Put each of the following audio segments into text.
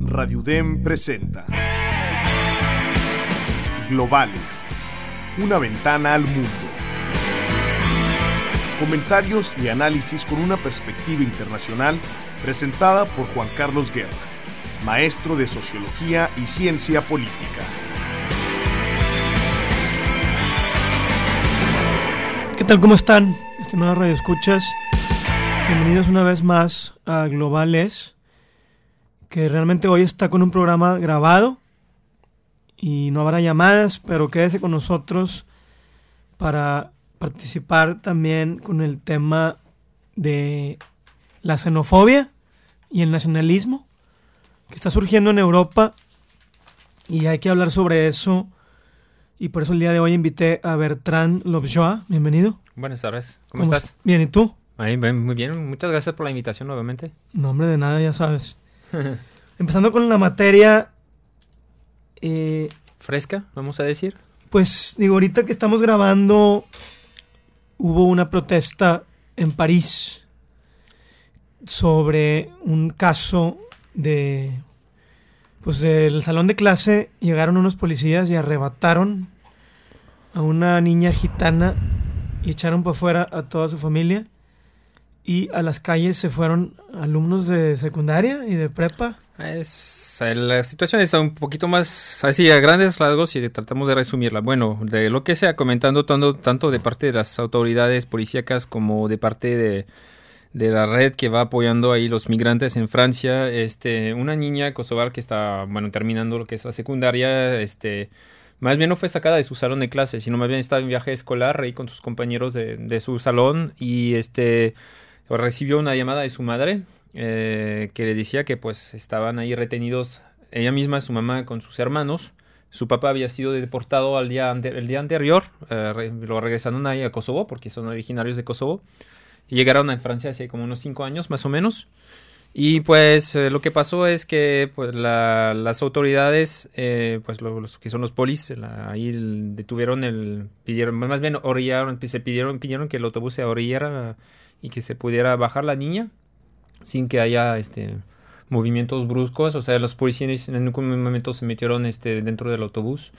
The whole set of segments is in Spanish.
Radio UDEM presenta Globales, una ventana al mundo. Comentarios y análisis con una perspectiva internacional presentada por Juan Carlos Guerra, maestro de Sociología y Ciencia Política. ¿Qué tal? ¿Cómo están, estimados radioescuchas? Bienvenidos una vez más a Globales, que realmente hoy está con un programa grabado y no habrá llamadas, pero quédese con nosotros para participar también con el tema de la xenofobia y el nacionalismo que está surgiendo en Europa, y hay que hablar sobre eso, y por eso el día de hoy invité a Bertrand Lobjoa. Bienvenido. Buenas tardes, ¿cómo estás? Bien, ¿y tú? Muy bien, muchas gracias por la invitación nuevamente. No, hombre, de nada, ya sabes. Empezando con la materia... ¿Fresca, vamos a decir? Pues, digo, ahorita que estamos grabando, hubo una protesta en París sobre un caso de... Pues del salón de clase llegaron unos policías y arrebataron a una niña gitana y echaron para afuera a toda su familia. Y a las calles se fueron alumnos de secundaria y de prepa. La situación está un poquito más así a grandes rasgos y tratamos de resumirla. Bueno, de lo que se ha comentando tanto de parte de las autoridades policíacas como de parte de la red que va apoyando ahí los migrantes en Francia, una niña kosovar que está terminando lo que es la secundaria, más bien no fue sacada de su salón de clase, sino más bien estaba en viaje escolar ahí con sus compañeros de su salón y recibió una llamada de su madre que le decía que pues estaban ahí retenidos ella misma, su mamá con sus hermanos. Su papá había sido deportado el día anterior, lo regresaron ahí a Kosovo porque son originarios de Kosovo y llegaron a Francia hace como unos 5 años más o menos. Y pues lo que pasó es que pues, las autoridades, pues los que son los polis, ahí detuvieron pidieron que el autobús se orillara y que se pudiera bajar la niña sin que haya movimientos bruscos. O sea, los policías en ningún momento se metieron dentro del autobús.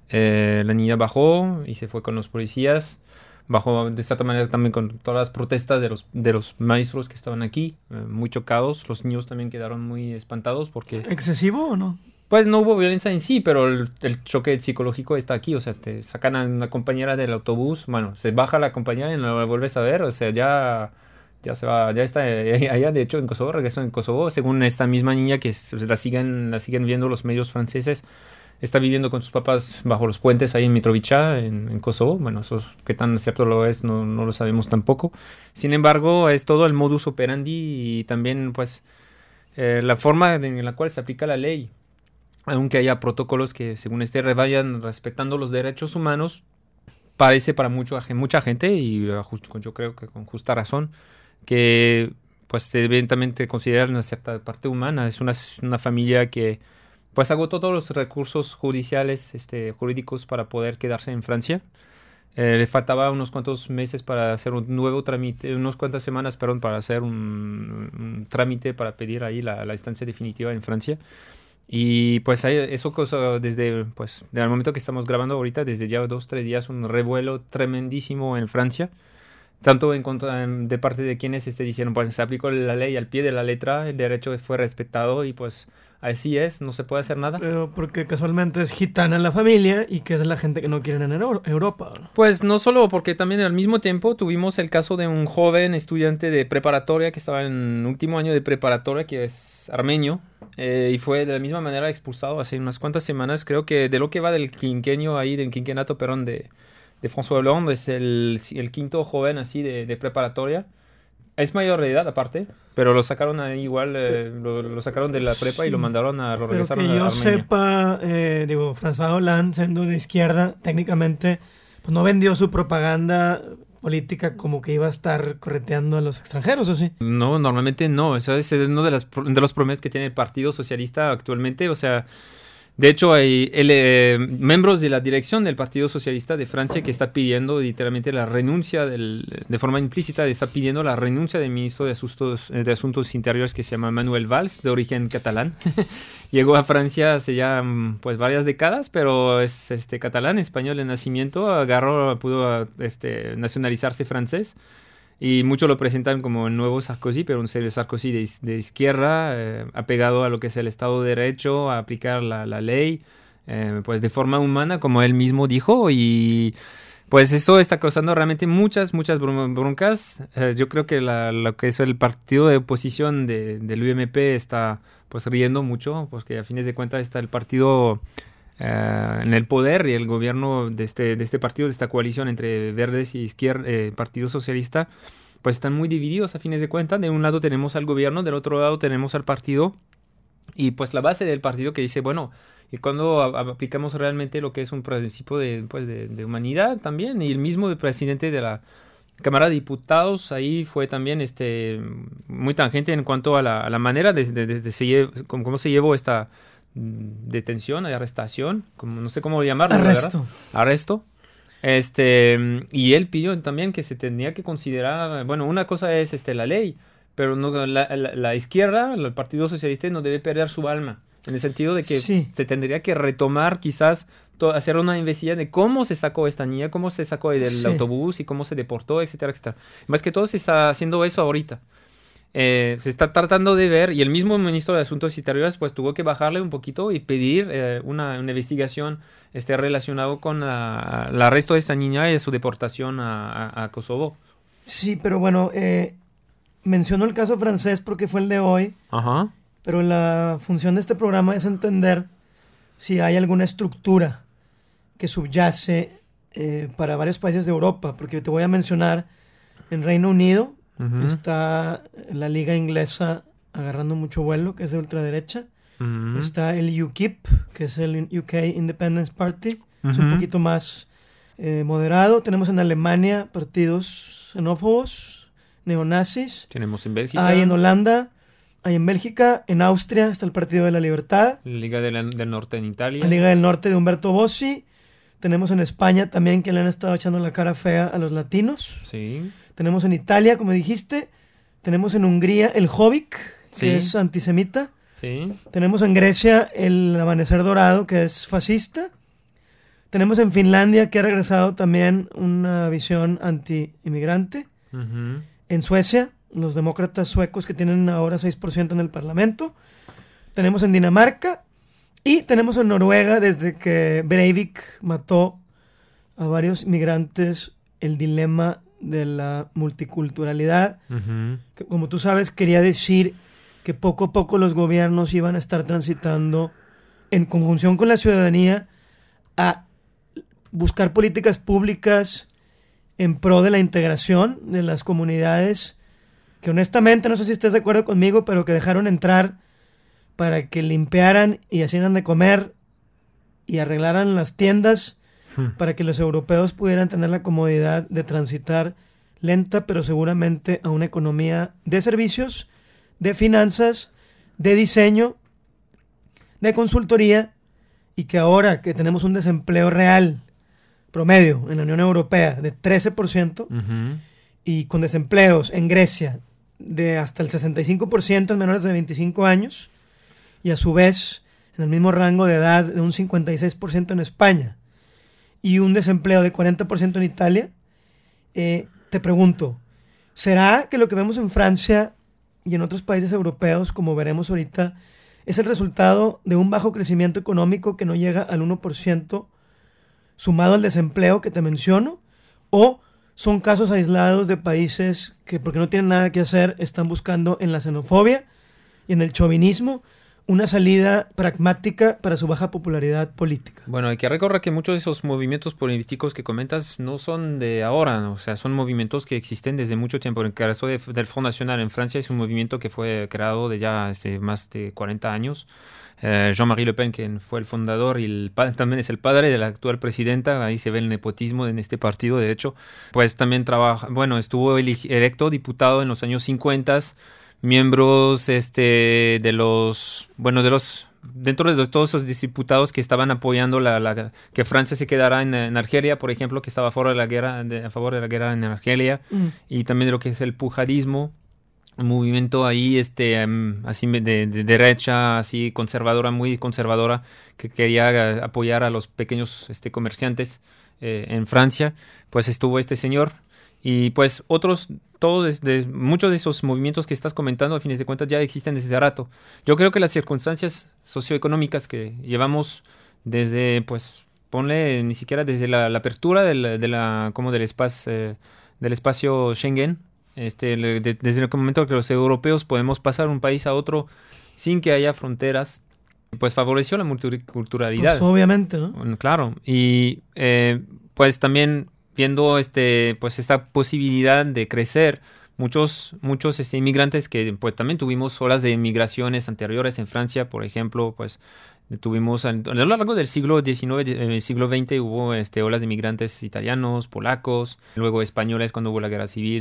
La niña bajó y se fue con los policías. Bajó de esta manera también con todas las protestas de los maestros que estaban aquí, muy chocados. Los niños también quedaron muy espantados porque... ¿Excesivo o no? Pues no hubo violencia en sí, pero el choque psicológico está aquí. O sea, te sacan a una compañera del autobús, se baja la compañera y no la vuelves a ver. O sea, ya se va, ya está allá, de hecho, en Kosovo, regresó en Kosovo. Según esta misma niña que la siguen viendo los medios franceses, está viviendo con sus papás bajo los puentes ahí en Mitrovica, en Kosovo. Bueno, eso qué tan cierto lo es, no lo sabemos tampoco. Sin embargo, es todo el modus operandi y también, pues, la forma en la cual se aplica la ley. Aunque haya protocolos que, según vayan respetando los derechos humanos, parece para mucha gente, y yo creo que con justa razón, que, pues, se deben también considerar una cierta parte humana. Es una familia que pues agotó todos los recursos jurídicos para poder quedarse en Francia. Le faltaba unos cuantos meses para hacer un nuevo trámite, unas cuantas semanas, para hacer un trámite para pedir ahí la estancia definitiva en Francia. Y pues eso desde el momento que estamos grabando ahorita, desde ya 2-3 días, un revuelo tremendísimo en Francia. Tanto en contra de parte de quienes dijeron, pues se aplicó la ley al pie de la letra, el derecho fue respetado y pues así es, no se puede hacer nada. Pero porque casualmente es gitana la familia y que es la gente que no quieren en Europa, ¿no? Pues no solo, porque también al mismo tiempo tuvimos el caso de un joven estudiante de preparatoria que estaba en último año de preparatoria, que es armenio, y fue de la misma manera expulsado hace unas cuantas semanas. Creo que de lo que va del quinquenato, de François Hollande, es el quinto joven así de preparatoria. Es mayor de edad aparte, pero lo sacaron ahí igual, lo sacaron de la prepa, sí, y lo regresaron a Armenia. Pero que yo sepa, François Hollande, siendo de izquierda, técnicamente pues no vendió su propaganda política como que iba a estar correteando a los extranjeros, ¿o sí? No, normalmente no. Eso es uno de los problemas que tiene el Partido Socialista actualmente. O sea, De hecho, hay miembros de la dirección del Partido Socialista de Francia que está pidiendo literalmente la renuncia, de forma implícita, está pidiendo la renuncia del ministro de Asuntos Interiores que se llama Manuel Valls, de origen catalán. Llegó a Francia hace ya pues varias décadas, pero es catalán, español de nacimiento, pudo nacionalizarse francés. Y muchos lo presentan como el nuevo Sarkozy, pero un serio Sarkozy de izquierda, apegado a lo que es el Estado de Derecho, a aplicar la ley, pues de forma humana, como él mismo dijo. Y pues eso está causando realmente muchas broncas. Yo creo que lo que es el partido de oposición del UMP está pues riendo mucho, porque a fines de cuentas está el partido en el poder, y el gobierno de este partido, de esta coalición entre Verdes y Partido Socialista, pues están muy divididos a fines de cuentas. De un lado tenemos al gobierno, del otro lado tenemos al partido, y pues la base del partido que dice, bueno, y cuando aplicamos realmente lo que es un principio de humanidad también, y el mismo presidente de la Cámara de Diputados ahí fue también muy tangente en cuanto a la manera de cómo se llevó esta detención, arrestación, no sé cómo llamarlo. Arresto. Y él pidió también que se tenía que considerar, bueno, una cosa es la ley, pero no, la izquierda, el Partido Socialista, no debe perder su alma, en el sentido de que se tendría que retomar, quizás hacer una investigación de cómo se sacó esta niña, cómo se sacó del autobús y cómo se deportó, etcétera, etcétera. Más que todo se está haciendo eso ahorita. Se está tratando de ver, y el mismo ministro de Asuntos Interiores pues tuvo que bajarle un poquito y pedir una investigación relacionada con el arresto de esta niña y su deportación a Kosovo. Sí, pero bueno, menciono el caso francés porque fue el de hoy. Ajá. Pero la función de este programa es entender si hay alguna estructura que subyace para varios países de Europa, porque te voy a mencionar en Reino Unido. Uh-huh. Está la liga inglesa agarrando mucho vuelo, que es de ultraderecha. Uh-huh. Está el UKIP, que es el UK Independence Party. Uh-huh. Es un poquito más moderado. Tenemos en Alemania partidos xenófobos, neonazis. Tenemos en Bélgica. Hay en Holanda, hay en Bélgica. En Austria está el Partido de la Libertad. La Liga del Norte en Italia. La Liga del Norte de Umberto Bossi. Tenemos en España también, que le han estado echando la cara fea a los latinos. Sí. Tenemos en Italia, como dijiste. Tenemos en Hungría el Jobbik, que es antisemita. Sí. Tenemos en Grecia el Amanecer Dorado, que es fascista. Tenemos en Finlandia, que ha regresado también una visión anti-inmigrante. Uh-huh. En Suecia, los demócratas suecos, que tienen ahora 6% en el Parlamento. Tenemos en Dinamarca. Y tenemos en Noruega, desde que Breivik mató a varios migrantes, el dilema de la multiculturalidad. Uh-huh. Que, como tú sabes, quería decir que poco a poco los gobiernos iban a estar transitando en conjunción con la ciudadanía a buscar políticas públicas en pro de la integración de las comunidades que, honestamente, no sé si estés de acuerdo conmigo, pero que dejaron entrar para que limpiaran y hicieran de comer y arreglaran las tiendas para que los europeos pudieran tener la comodidad de transitar lenta pero seguramente a una economía de servicios, de finanzas, de diseño, de consultoría, y que ahora que tenemos un desempleo real promedio en la Unión Europea de 13%, uh-huh, y con desempleos en Grecia de hasta el 65% en menores de 25 años, y a su vez en el mismo rango de edad de un 56% en España y un desempleo de 40% en Italia, te pregunto, ¿será que lo que vemos en Francia y en otros países europeos, como veremos ahorita, es el resultado de un bajo crecimiento económico que no llega al 1% sumado al desempleo que te menciono? ¿O son casos aislados de países que, porque no tienen nada que hacer, están buscando en la xenofobia y en el chauvinismo una salida pragmática para su baja popularidad política? Bueno, hay que recordar que muchos de esos movimientos políticos que comentas no son de ahora, ¿no? O sea, son movimientos que existen desde mucho tiempo. En el caso del Front National en Francia es un movimiento que fue creado de ya más de 40 años. Jean-Marie Le Pen, quien fue el fundador y también es el padre de la actual presidenta, ahí se ve el nepotismo en este partido, de hecho, pues también estuvo electo diputado en los años 50, miembros de los dentro de todos esos diputados que estaban apoyando que Francia se quedara en Argelia, por ejemplo, que estaba a favor de la guerra en Argelia, y también de lo que es el pujadismo, un movimiento ahí así de derecha, así conservadora, muy conservadora, que quería apoyar a los pequeños comerciantes en Francia. Pues estuvo este señor. Y pues muchos de esos movimientos que estás comentando, a fines de cuentas, ya existen desde hace rato. Yo creo que las circunstancias socioeconómicas que llevamos desde, pues, ponle ni siquiera desde la apertura del espacio Schengen, desde el momento que los europeos podemos pasar de un país a otro sin que haya fronteras, pues favoreció la multiculturalidad. Pues obviamente, ¿no? Claro. Y pues también viendo pues esta posibilidad de crecer, muchos inmigrantes que pues también tuvimos olas de migraciones anteriores en Francia, por ejemplo, pues tuvimos a lo largo del siglo XIX, siglo XX hubo olas de migrantes italianos, polacos, luego españoles cuando hubo la guerra civil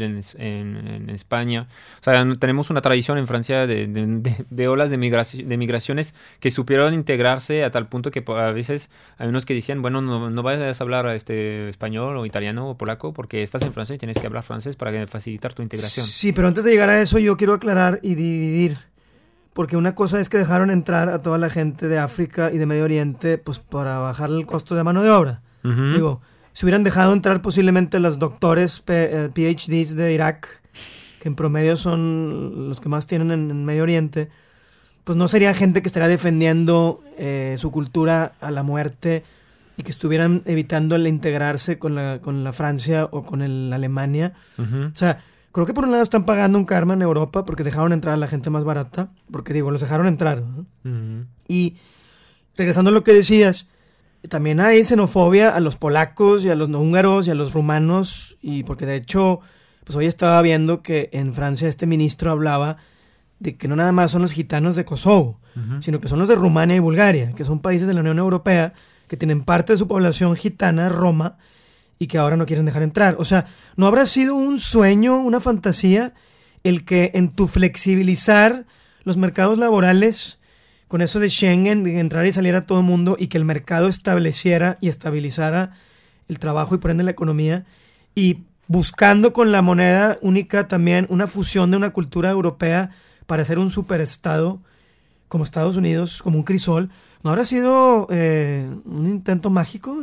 en España. O sea, tenemos una tradición en Francia de olas de migraciones que supieron integrarse a tal punto que a veces hay unos que decían, bueno, no vayas a hablar español o italiano o polaco porque estás en Francia y tienes que hablar francés para facilitar tu integración. Sí, pero antes de llegar a eso yo quiero aclarar y dividir. Porque una cosa es que dejaron entrar a toda la gente de África y de Medio Oriente pues para bajar el costo de mano de obra. Uh-huh. Digo, si hubieran dejado entrar posiblemente los doctores PhDs de Irak, que en promedio son los que más tienen en Medio Oriente, pues no sería gente que estaría defendiendo su cultura a la muerte y que estuvieran evitando el integrarse con la Francia o con la Alemania. Uh-huh. O sea, creo que por un lado están pagando un karma en Europa porque dejaron entrar a la gente más barata, porque digo, los dejaron entrar, ¿no? Uh-huh. Y regresando a lo que decías, también hay xenofobia a los polacos y a los húngaros y a los rumanos, y porque de hecho, pues hoy estaba viendo que en Francia este ministro hablaba de que no nada más son los gitanos de Kosovo, uh-huh, sino que son los de Rumania y Bulgaria, que son países de la Unión Europea que tienen parte de su población gitana, roma, y que ahora no quieren dejar entrar. O sea, ¿no habrá sido un sueño, una fantasía, el que en tu flexibilizar los mercados laborales, con eso de Schengen, de entrar y salir a todo el mundo, y que el mercado estableciera y estabilizara el trabajo y por ende la economía, y buscando con la moneda única también una fusión de una cultura europea para hacer un superestado como Estados Unidos, como un crisol? ¿No habrá sido un intento mágico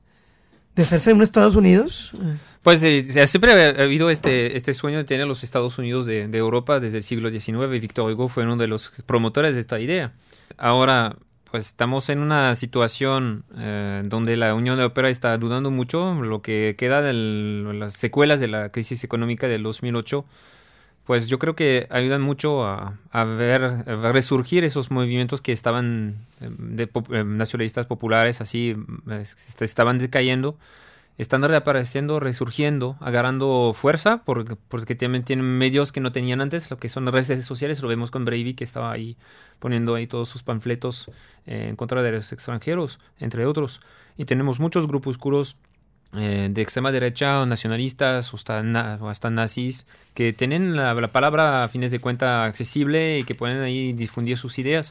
de hacerse un Estados Unidos? Pues siempre ha habido este sueño de tener los Estados Unidos de Europa desde el siglo XIX. Victor Hugo fue uno de los promotores de esta idea. Ahora, pues estamos en una situación donde la Unión Europea está dudando mucho. Lo que queda de las secuelas de la crisis económica del 2008, pues yo creo que ayudan mucho a resurgir esos movimientos que estaban nacionalistas populares, así estaban decayendo, están reapareciendo, resurgiendo, agarrando fuerza, porque también tienen medios que no tenían antes, lo que son redes sociales. Lo vemos con Breivik, que estaba ahí poniendo ahí todos sus panfletos en contra de los extranjeros, entre otros. Y tenemos muchos grupúsculos de extrema derecha o nacionalistas o hasta nazis que tienen la palabra a fines de cuenta accesible y que pueden ahí difundir sus ideas.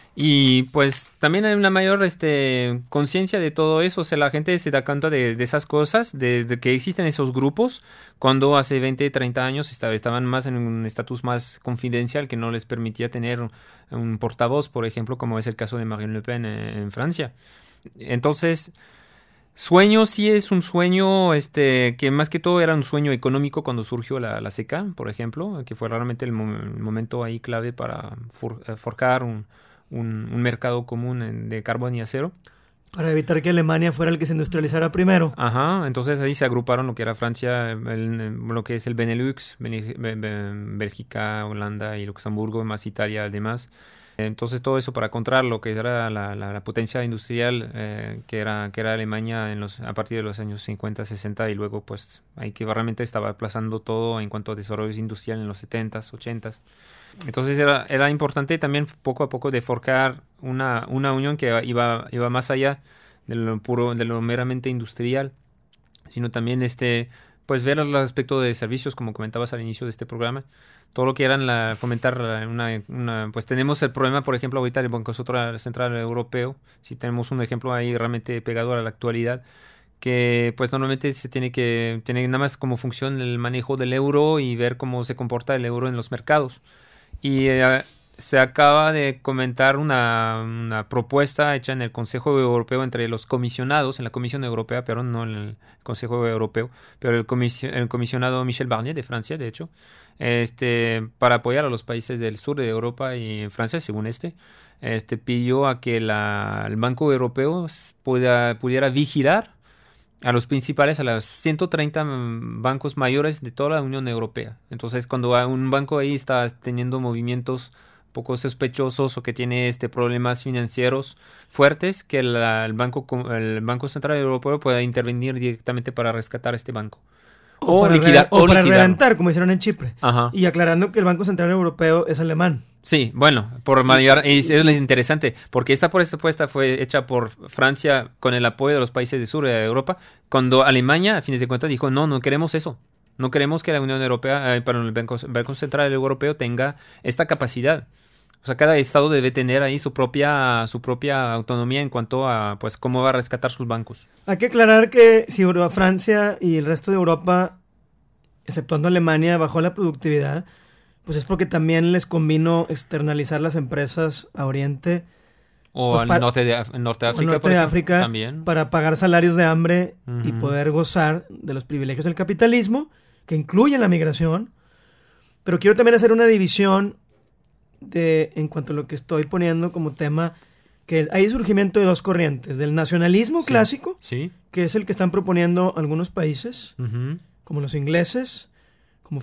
Y pues también hay una mayor conciencia de todo eso. O sea, la gente se da cuenta de esas cosas, de que existen esos grupos, cuando hace 20, 30 años estaban más en un estatus más confidencial que no les permitía tener un portavoz, por ejemplo, como es el caso de Marine Le Pen en Francia. Entonces, sueño sí es un sueño que más que todo era un sueño económico cuando surgió la CECA, por ejemplo, que fue realmente el momento ahí clave para forjar un mercado común de carbón y acero. Para evitar que Alemania fuera el que se industrializara primero. Ajá, entonces ahí se agruparon lo que era Francia, lo que es el Benelux, Bélgica, Holanda y Luxemburgo, más Italia además. Entonces todo eso para contrar lo que era la potencia industrial que era Alemania a partir de los años 50, 60, y luego pues ahí que realmente estaba aplazando todo en cuanto a desarrollo industrial en los 70s, 80s. Entonces era importante también poco a poco de forjar una unión que iba más allá de lo meramente industrial, sino también pues ver el aspecto de servicios, como comentabas al inicio de este programa, todo lo que eran fomentar pues tenemos el problema, por ejemplo, ahorita del Banco Central Europeo, si tenemos un ejemplo ahí realmente pegado a la actualidad, que pues normalmente tiene nada más como función el manejo del euro y ver cómo se comporta el euro en los mercados. Y se acaba de comentar una propuesta hecha en el Consejo Europeo entre los comisionados, en la Comisión Europea, pero no en el Consejo Europeo, pero el comisionado Michel Barnier de Francia, de hecho, para apoyar a los países del sur de Europa y en Francia, según pidió a que el Banco Europeo pudiera vigilar a los las 130 bancos mayores de toda la Unión Europea. Entonces, cuando un banco ahí está teniendo movimientos poco sospechosos o que tiene problemas financieros fuertes, que el Banco Central Europeo pueda intervenir directamente para rescatar este banco. O para reventar, como hicieron en Chipre. Ajá. Y aclarando que el Banco Central Europeo es alemán. Sí, bueno, por manejar, es interesante, porque esta propuesta fue hecha por Francia con el apoyo de los países del sur de Europa, cuando Alemania, a fines de cuentas, dijo, no queremos eso. No queremos que la Unión Europea, el Banco Central Europeo tenga esta capacidad. O sea, cada estado debe tener ahí su propia autonomía en cuanto a pues cómo va a rescatar sus bancos. Hay que aclarar que si Francia y el resto de Europa, exceptuando Alemania, bajó la productividad, pues es porque también les convino externalizar las empresas a Oriente o al norte de África, también, para pagar salarios de hambre y poder gozar de los privilegios del capitalismo, que incluyen la migración. Pero quiero también hacer una división en cuanto a lo que estoy poniendo como tema, que hay surgimiento de dos corrientes, del nacionalismo clásico, sí, que es el que están proponiendo algunos países, como los ingleses, como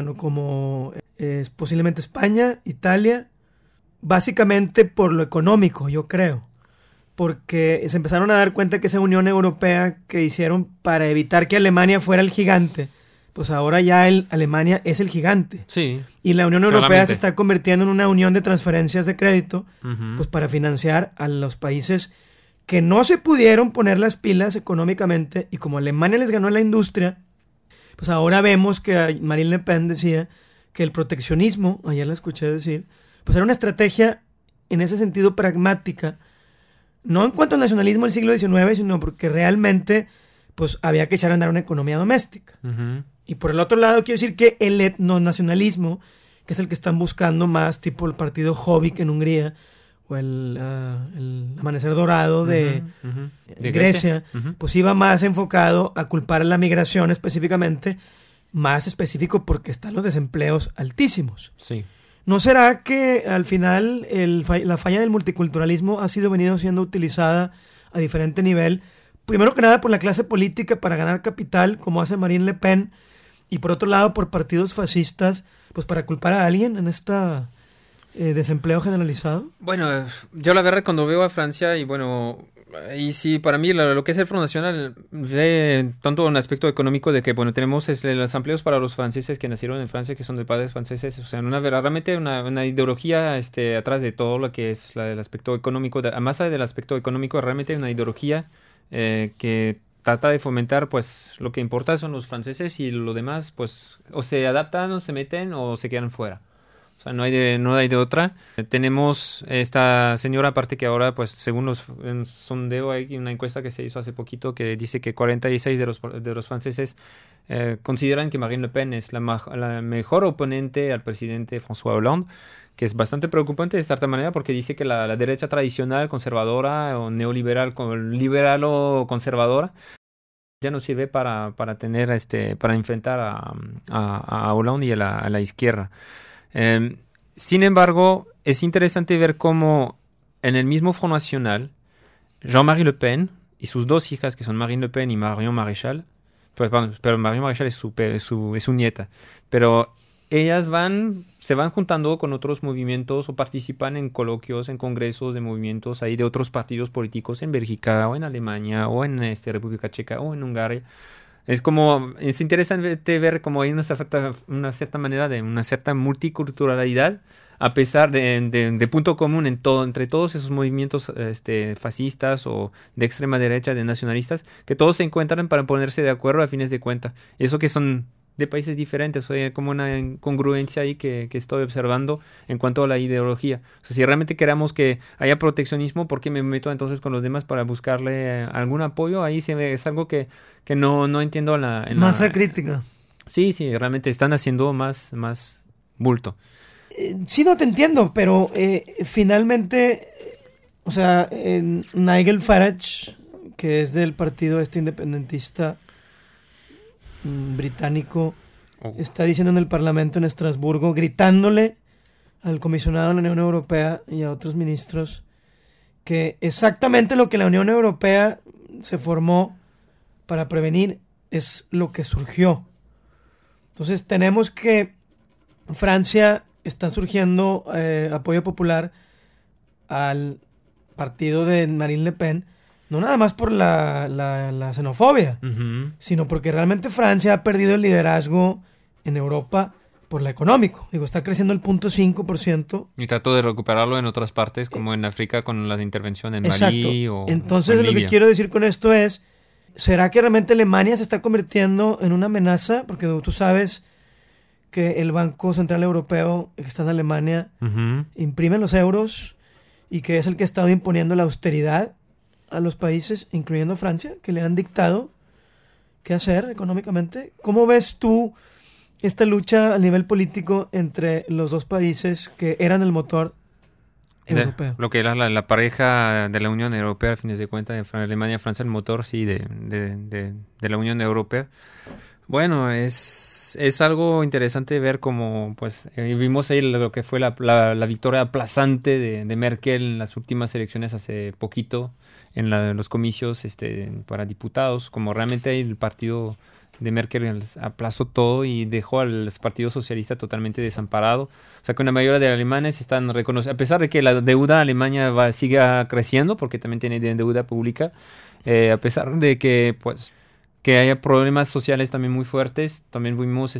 posiblemente España, Italia, básicamente por lo económico, yo creo, porque se empezaron a dar cuenta que esa Unión Europea que hicieron para evitar que Alemania fuera el gigante, pues ahora ya Alemania es el gigante. Sí. Y la Unión Europea se está convirtiendo en una unión de transferencias de crédito, pues para financiar a los países que no se pudieron poner las pilas económicamente, y como Alemania les ganó la industria, pues ahora vemos que Marine Le Pen decía que el proteccionismo, ayer la escuché decir, pues era una estrategia en ese sentido pragmática, no en cuanto al nacionalismo del siglo XIX, sino porque realmente pues había que echar a andar una economía doméstica. Y por el otro lado quiero decir que el etnonacionalismo, que es el que están buscando más, tipo el partido Jobbik en Hungría, o el Amanecer Dorado de Grecia, pues iba más enfocado a culpar a la migración específicamente, más específico porque están los desempleos altísimos. Sí. ¿No será que al final la falla del multiculturalismo ha venido siendo utilizada a diferente nivel? Primero que nada por la clase política para ganar capital, como hace Marine Le Pen, y por otro lado por partidos fascistas, pues para culpar a alguien en desempleo generalizado. Bueno, yo la verdad cuando veo a Francia y sí, para mí lo que es el Front National ve tanto un aspecto económico de que, tenemos los empleos para los franceses que nacieron en Francia, que son de padres franceses, o sea, realmente una ideología atrás de todo lo que es el aspecto económico, más allá del aspecto económico, realmente una ideología que trata de fomentar, pues, lo que importa son los franceses y lo demás, pues, o se adaptan, o se meten, o se quedan fuera. O sea, no hay de otra. Tenemos esta señora, aparte que ahora, pues, según los sondeo, hay una encuesta que se hizo hace poquito que dice que 46 de los franceses consideran que Marine Le Pen es la mejor oponente al presidente François Hollande, que es bastante preocupante de cierta manera porque dice que la derecha tradicional, conservadora o neoliberal, liberal o conservadora, ya no sirve para enfrentar a Hollande y a la izquierda. Sin embargo, es interesante ver cómo en el mismo Front National, Jean-Marie Le Pen y sus dos hijas, que son Marine Le Pen y Marion Maréchal, pero Marion Maréchal es su nieta, pero ellas se van juntando con otros movimientos o participan en coloquios, en congresos de movimientos ahí de otros partidos políticos en Bélgica o en Alemania o en República Checa o en Hungría. Es interesante ver cómo hay una cierta manera de una cierta multiculturalidad a pesar de punto común entre todos esos movimientos fascistas o de extrema derecha, de nacionalistas, que todos se encuentran para ponerse de acuerdo a fines de cuentas. Eso que son de países diferentes, hay como una incongruencia ahí que estoy observando en cuanto a la ideología. O sea, si realmente queramos que haya proteccionismo, ¿por qué me meto entonces con los demás para buscarle algún apoyo? Ahí es algo que no entiendo Masa crítica. Sí, realmente están haciendo más bulto. Sí, no te entiendo, pero finalmente, o sea, Nigel Farage, que es del partido independentista británico, está diciendo en el Parlamento en Estrasburgo, gritándole al comisionado de la Unión Europea y a otros ministros que exactamente lo que la Unión Europea se formó para prevenir es lo que surgió. Entonces tenemos que Francia está surgiendo apoyo popular al partido de Marine Le Pen, no nada más por la xenofobia, sino porque realmente Francia ha perdido el liderazgo en Europa por lo económico. Está creciendo el 0.5%. Y trató de recuperarlo en otras partes, como en África con la intervención en Exacto. Malí o Entonces, en lo Libia. que quiero decir con esto es, ¿será que realmente Alemania se está convirtiendo en una amenaza? Porque tú sabes que el Banco Central Europeo, que está en Alemania, imprime los euros y que es el que ha estado imponiendo la austeridad a los países, incluyendo Francia, que le han dictado qué hacer económicamente. ¿Cómo ves tú esta lucha a nivel político entre los dos países que eran el motor europeo? Lo que era la pareja de la Unión Europea, a fines de cuentas, de Alemania y Francia, el motor, sí, de la Unión Europea. Bueno, es algo interesante ver cómo, pues, vimos ahí lo que fue la victoria aplazante de Merkel en las últimas elecciones hace poquito, en los comicios para diputados, como realmente el partido de Merkel aplazó todo y dejó al Partido Socialista totalmente desamparado. O sea, que una mayoría de alemanes están reconociendo, a pesar de que la deuda alemana siga creciendo, porque también tiene deuda pública, a pesar de que, pues, que haya problemas sociales también muy fuertes. También vimos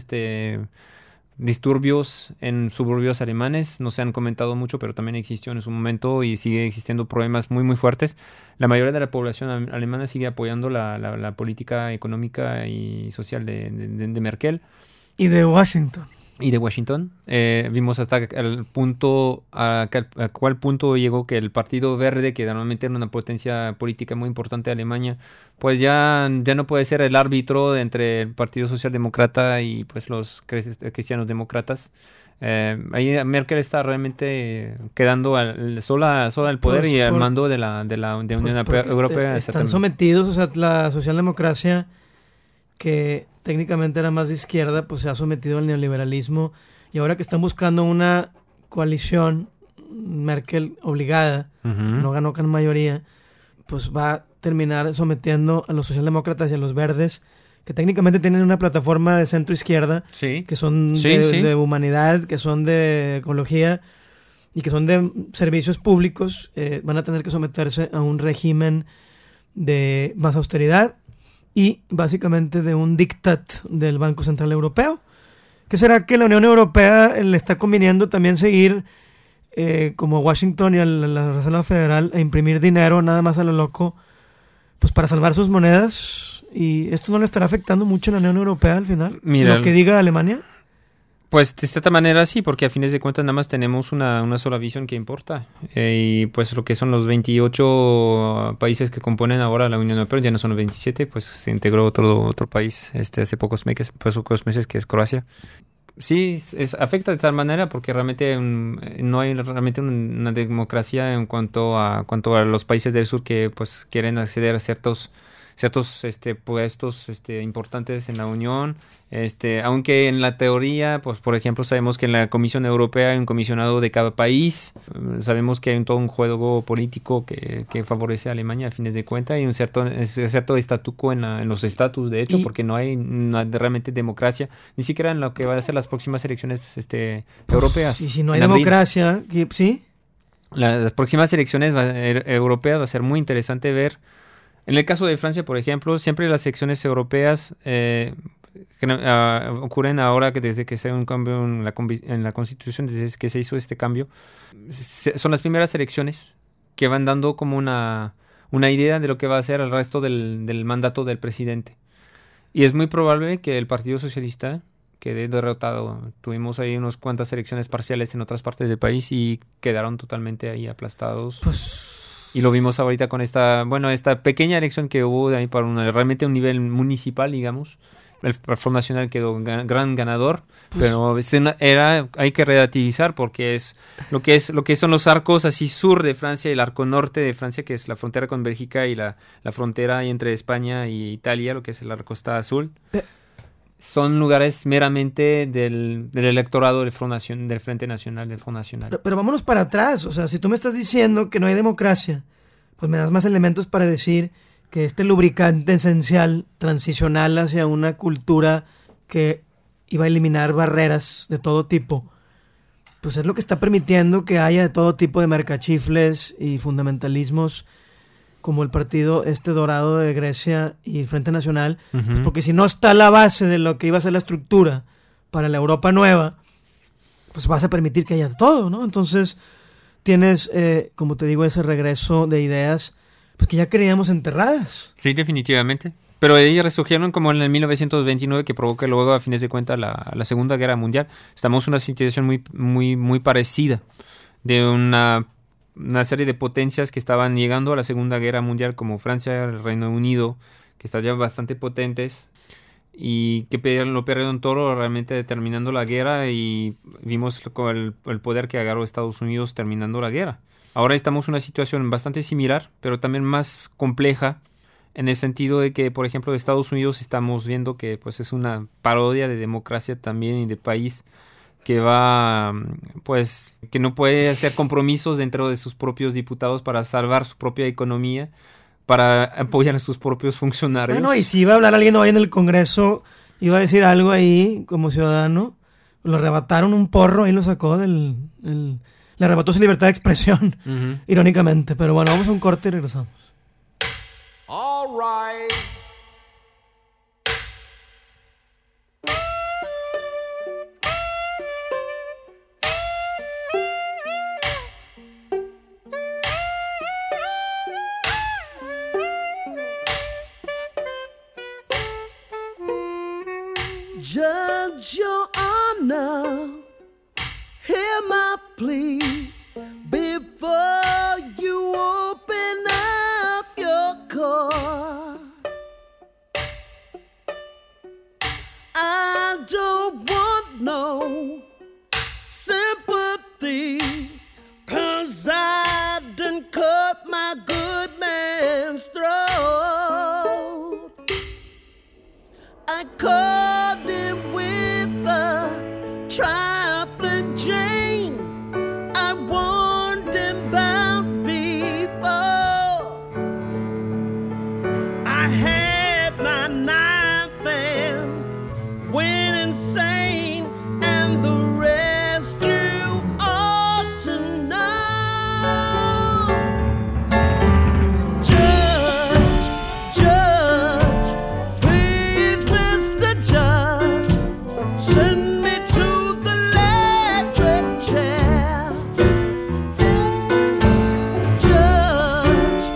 disturbios en suburbios alemanes. No se han comentado mucho, pero también existió en su momento y sigue existiendo problemas muy, muy fuertes. La mayoría de la población alemana sigue apoyando la política económica y social de Merkel. Y de Washington. Vimos hasta el punto a cuál punto llegó que el Partido Verde, que normalmente era una potencia política muy importante de Alemania, pues ya no puede ser el árbitro entre el Partido Socialdemócrata y pues los cristianos demócratas. Ahí Merkel está realmente quedando sola al poder y al mando de la Unión Europea. Están sometidos, o sea, la socialdemocracia, que técnicamente era más de izquierda, pues se ha sometido al neoliberalismo, y ahora que están buscando una coalición Merkel obligada, que no ganó con mayoría, pues va a terminar sometiendo a los socialdemócratas y a los verdes, que técnicamente tienen una plataforma de centro-izquierda, que son de humanidad, que son de ecología y que son de servicios públicos. Van a tener que someterse a un régimen de más austeridad y básicamente de un diktat del Banco Central Europeo. ¿Qué será que la Unión Europea le está conviniendo también seguir como Washington y a la Reserva Federal a imprimir dinero nada más a lo loco, pues para salvar sus monedas? ¿Y esto no le estará afectando mucho a la Unión Europea al final? Mira, lo que diga Alemania. Pues de esta manera sí, porque a fines de cuentas nada más tenemos una sola visión que importa. Y pues lo que son los 28 países que componen ahora la Unión Europea, ya no son los 27, pues se integró otro país hace pocos meses, que es Croacia. Sí, afecta de tal manera porque realmente no hay realmente una democracia en cuanto a los países del sur que pues quieren acceder a ciertos puestos importantes en la Unión, aunque en la teoría, pues por ejemplo sabemos que en la Comisión Europea hay un comisionado de cada país. Sabemos que hay todo un juego político que favorece a Alemania a fines de cuentas, y un cierto estatuto en los estatus, de hecho, porque no hay realmente democracia, ni siquiera en lo que van a ser las próximas elecciones europeas. Y si no hay democracia, ¿sí? Las próximas elecciones europeas va a ser muy interesante ver. En el caso de Francia, por ejemplo, siempre las elecciones europeas ocurren ahora que desde que se ha un cambio en la Constitución, desde que se hizo este cambio, son las primeras elecciones que van dando como una idea de lo que va a ser el resto del mandato del presidente. Y es muy probable que el Partido Socialista quede derrotado. Tuvimos ahí unas cuantas elecciones parciales en otras partes del país y quedaron totalmente ahí aplastados. Y lo vimos ahorita con esta pequeña elección que hubo de ahí para realmente un nivel municipal, digamos. El Front Nacional quedó gran ganador, pero hay que relativizar porque es lo que son los arcos así sur de Francia y el arco norte de Francia, que es la frontera con Bélgica, y la frontera ahí entre España y Italia, lo que es la costa azul. Son lugares meramente del electorado del Frente Nacional, del Front Nacional. Pero vámonos para atrás. O sea, si tú me estás diciendo que no hay democracia, pues me das más elementos para decir que este lubricante esencial, transicional hacia una cultura que iba a eliminar barreras de todo tipo, pues es lo que está permitiendo que haya de todo tipo de mercachifles y fundamentalismos como el partido dorado de Grecia y el Frente Nacional, pues porque si no está la base de lo que iba a ser la estructura para la Europa nueva, pues vas a permitir que haya todo, ¿no? Entonces tienes, como te digo, ese regreso de ideas pues que ya creíamos enterradas. Sí, definitivamente. Pero ellos resurgieron como en el 1929, que provoca luego, a fines de cuentas, la Segunda Guerra Mundial. Estamos en una situación muy, muy, muy parecida de una serie de potencias que estaban llegando a la Segunda Guerra Mundial, como Francia, el Reino Unido, que están ya bastante potentes y que lo perdieron todo realmente terminando la guerra, y vimos el poder que agarró Estados Unidos terminando la guerra. Ahora estamos en una situación bastante similar, pero también más compleja, en el sentido de que, por ejemplo, de Estados Unidos estamos viendo que pues es una parodia de democracia también y de país que que no puede hacer compromisos dentro de sus propios diputados para salvar su propia economía, para apoyar a sus propios funcionarios. Bueno, y si iba a hablar alguien hoy en el Congreso, iba a decir algo ahí como ciudadano, lo arrebataron un porro, ahí lo sacó le arrebató su libertad de expresión, irónicamente. Pero bueno, vamos a un corte y regresamos. All right. Judge, Your Honor, hear my plea before you open up your court. I don't want no sympathy, 'cause I done cut my good man's throat. I caught him with a trifling chain. I warned him about people. I had my knife and went insane, and the rest you ought to know. Judge, please, Mr. Judge, send me to the electric chair. Judge,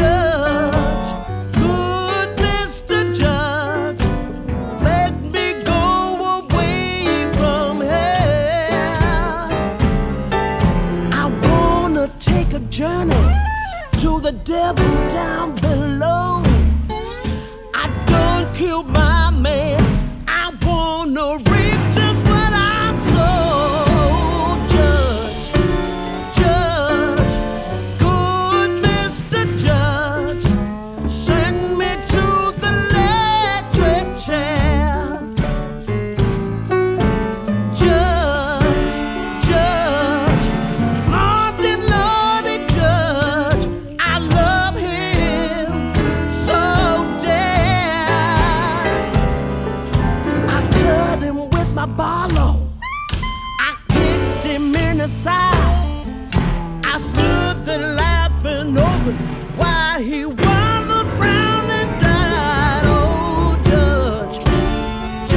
good Mr. Judge, let me go away from here. I wanna take a journey to the devil down below. I done killed my man. I wanna reap just what I sow. Judge, good Mr. Judge, send me to the electric chair. Judge, Lordy Judge, I love him so dear. I cut him with my barlow, I kicked him in the side. I stood there laughing over while he wallowed round and died. Oh, Judge,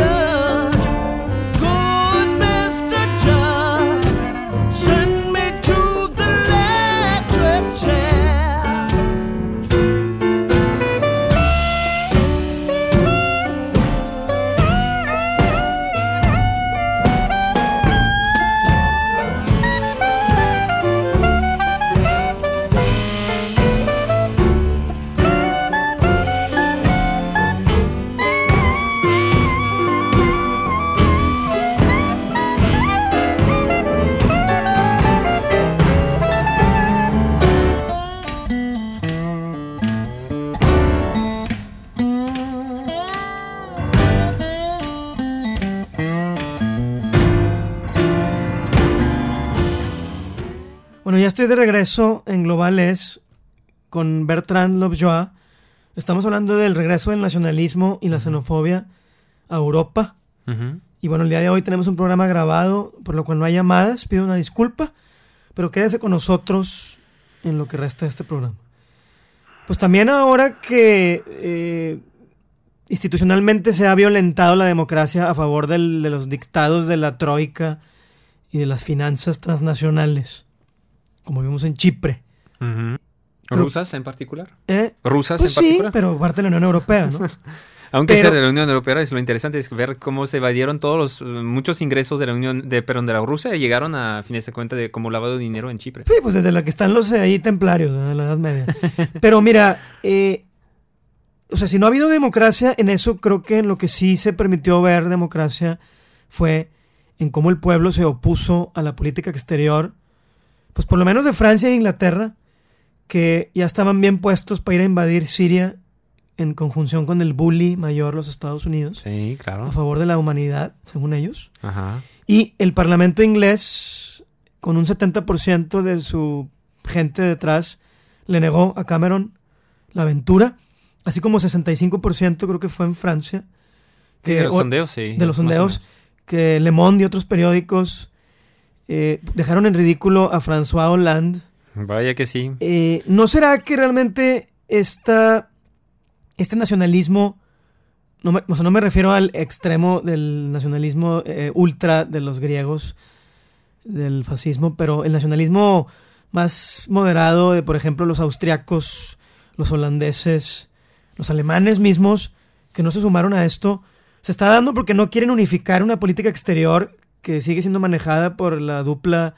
Bueno, ya estoy de regreso en Globales con Bertrand Lobjois. Estamos hablando del regreso del nacionalismo y la xenofobia a Europa. Ujú. Y bueno, el día de hoy tenemos un programa grabado, por lo cual no hay llamadas. Pido una disculpa, pero quédese con nosotros en lo que resta de este programa. Pues también ahora que institucionalmente se ha violentado la democracia a favor de los dictados de la troika y de las finanzas transnacionales, como vimos en Chipre. Ujú. Creo- ¿Rusas en particular? Pues ¿Rusas en sí, particular? pero parte de la Unión Europea, ¿no? Aunque pero- sea de la Unión Europea, es lo interesante es ver cómo se evadieron muchos ingresos de la de la Rusia y llegaron a fines de cuenta de como lavado de dinero en Chipre. Sí, pues desde la que están los ahí templarios, ¿no? De la Edad Media. Pero mira, o sea, si no ha habido democracia en eso, creo que en lo que sí se permitió ver democracia fue en cómo el pueblo se opuso a la política exterior, pues por lo menos de Francia e Inglaterra, que ya estaban bien puestos para ir a invadir Siria en conjunción con el bully mayor, los Estados Unidos, Sí, a claro. favor de la humanidad, según ellos. Ajá. Y el Parlamento inglés, con un 70% de su gente detrás, le negó a Cameron la aventura, así como 65% creo que fue en Francia. De los sondeos, sí. De los más o sondeos, menos. que Le Monde y otros periódicos dejaron en ridículo a François Hollande. Vaya que sí. ¿No será que realmente este nacionalismo, no me refiero al extremo del nacionalismo ultra de los griegos, del fascismo, pero el nacionalismo más moderado de, por ejemplo, los austriacos, los holandeses, los alemanes mismos, que no se sumaron a esto, se está dando porque no quieren unificar una política exterior que sigue siendo manejada por la dupla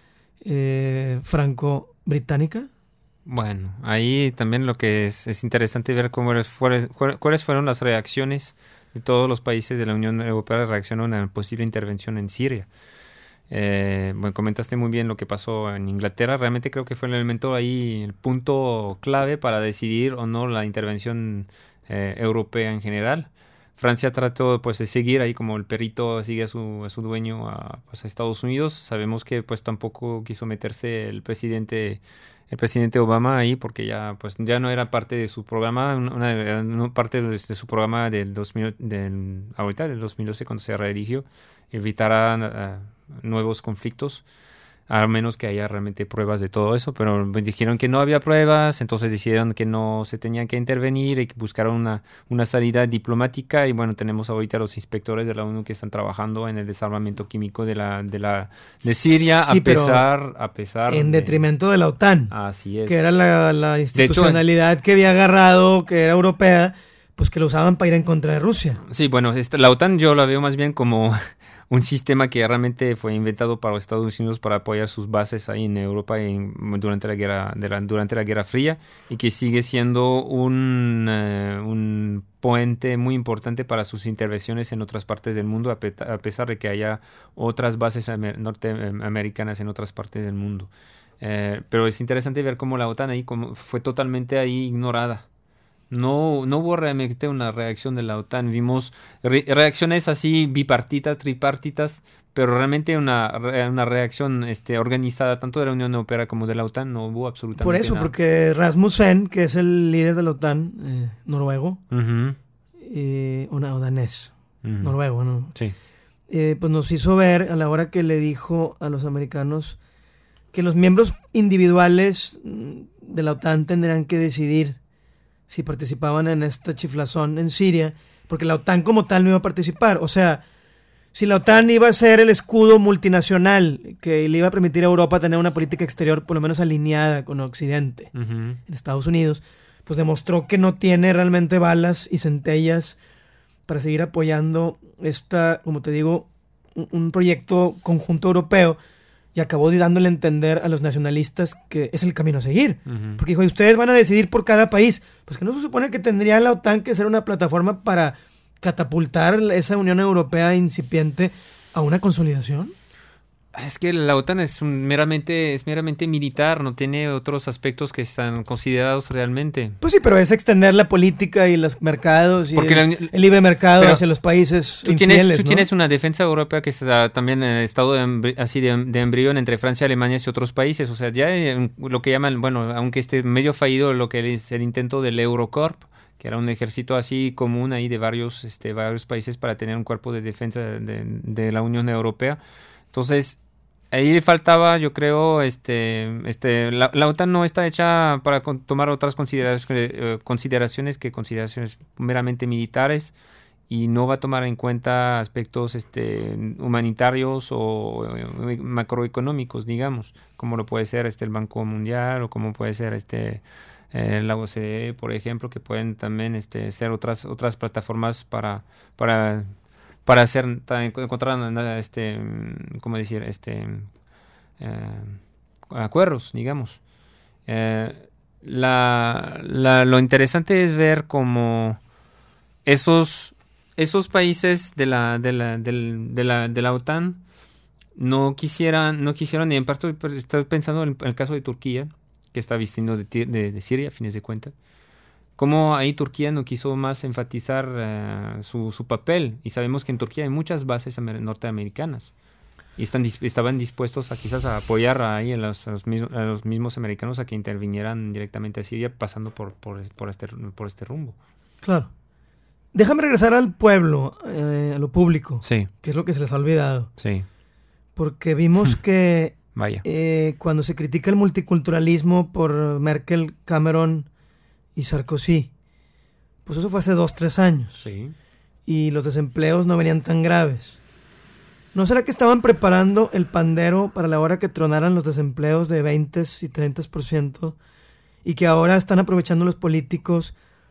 franco-británica? Bueno, ahí también lo que es interesante ver cuáles fueron las reacciones de todos los países de la Unión Europea reaccionaron a una posible intervención en Siria. Bueno, comentaste muy bien lo que pasó en Inglaterra. Realmente creo que fue el elemento ahí, el punto clave para decidir o no la intervención europea en general. Francia trató pues de seguir ahí como el perrito sigue a su dueño pues, a Estados Unidos. Sabemos que pues tampoco quiso meterse el presidente Obama ahí porque ya no era parte de su programa, una parte de su programa del 2012 cuando se reeligió, evitar nuevos conflictos, a menos que haya realmente pruebas de todo eso, pero dijeron que no había pruebas, entonces decidieron que no se tenían que intervenir y que buscaron una salida diplomática. Y bueno, tenemos ahorita los inspectores de la ONU que están trabajando en el desarmamento químico de Siria, Sí, a pesar en detrimento de la OTAN, Así es. que era la institucionalidad que había agarrado, que era europea, pues que lo usaban para ir en contra de Rusia. Sí, bueno, la OTAN yo la veo más bien como un sistema que realmente fue inventado para los Estados Unidos para apoyar sus bases ahí en Europa durante la Guerra Fría, y que sigue siendo un puente muy importante para sus intervenciones en otras partes del mundo, a pesar de que haya otras bases norteamericanas en otras partes del mundo. Pero es interesante ver cómo la OTAN ahí fue totalmente ahí ignorada. No hubo realmente una reacción de la OTAN. Vimos reacciones así bipartitas, tripartitas, pero realmente una reacción organizada tanto de la Unión Europea como de la OTAN no hubo absolutamente Por eso, nada. porque Rasmussen, que es el líder de la OTAN, noruego, Ujú, o danés, ujú. noruego, ¿no? Sí. Pues nos hizo ver a la hora que le dijo a los americanos que los miembros individuales de la OTAN tendrán que decidir si participaban en esta chiflazón en Siria, porque la OTAN como tal no iba a participar. O sea, si la OTAN iba a ser el escudo multinacional que le iba a permitir a Europa tener una política exterior por lo menos alineada con Occidente, Ujú. en Estados Unidos, pues demostró que no tiene realmente balas y centellas para seguir apoyando como te digo, un proyecto conjunto europeo, y acabó dándole a entender a los nacionalistas que es el camino a seguir. Ujú. Porque dijo, ¿y ustedes van a decidir por cada país? Pues que no se supone que tendría la OTAN que ser una plataforma para catapultar esa Unión Europea incipiente a una consolidación. Es que la OTAN es meramente militar, no tiene otros aspectos que están considerados realmente. Pues sí, pero es extender la política y los mercados y Porque el libre mercado hacia los países infieles, tú ¿no? tienes una defensa europea que está también en estado de embrión entre Francia, Alemania y otros países. O sea, ya lo que llaman, bueno, aunque esté medio fallido lo que es el intento del Eurocorp, que era un ejército así común ahí de varios países para tener un cuerpo de defensa de la Unión Europea. Entonces, ahí le faltaba, yo creo, la OTAN no está hecha para tomar otras consideraciones meramente militares, y no va a tomar en cuenta aspectos humanitarios o macroeconómicos, digamos, como lo puede ser el Banco Mundial, o como puede ser la OCDE, por ejemplo, que pueden también ser otras plataformas para encontrar ¿cómo decir? Acuerdos, digamos. Lo interesante es ver cómo esos países de la OTAN no quisieran, y en parte estoy pensando en el caso de Turquía, que está vistiendo de Siria, a fines de cuentas. Cómo ahí Turquía no quiso más enfatizar su papel. Y sabemos que en Turquía hay muchas bases norteamericanas. Y estaban dispuestos quizás a apoyar ahí a los mismos americanos a que intervinieran directamente a Siria, pasando por este rumbo. Claro. Déjame regresar al pueblo, a lo público. Sí. Que es lo que se les ha olvidado. Sí. Porque vimos que Vaya. Cuando se critica el multiculturalismo por Merkel, Cameron y Sarkozy, pues eso fue hace 2-3 años. Sí. Y los desempleos no venían tan graves. ¿No será que estaban preparando el pandero para la hora que tronaran los desempleos de 20% y 30%, y que ahora están aprovechando los políticos,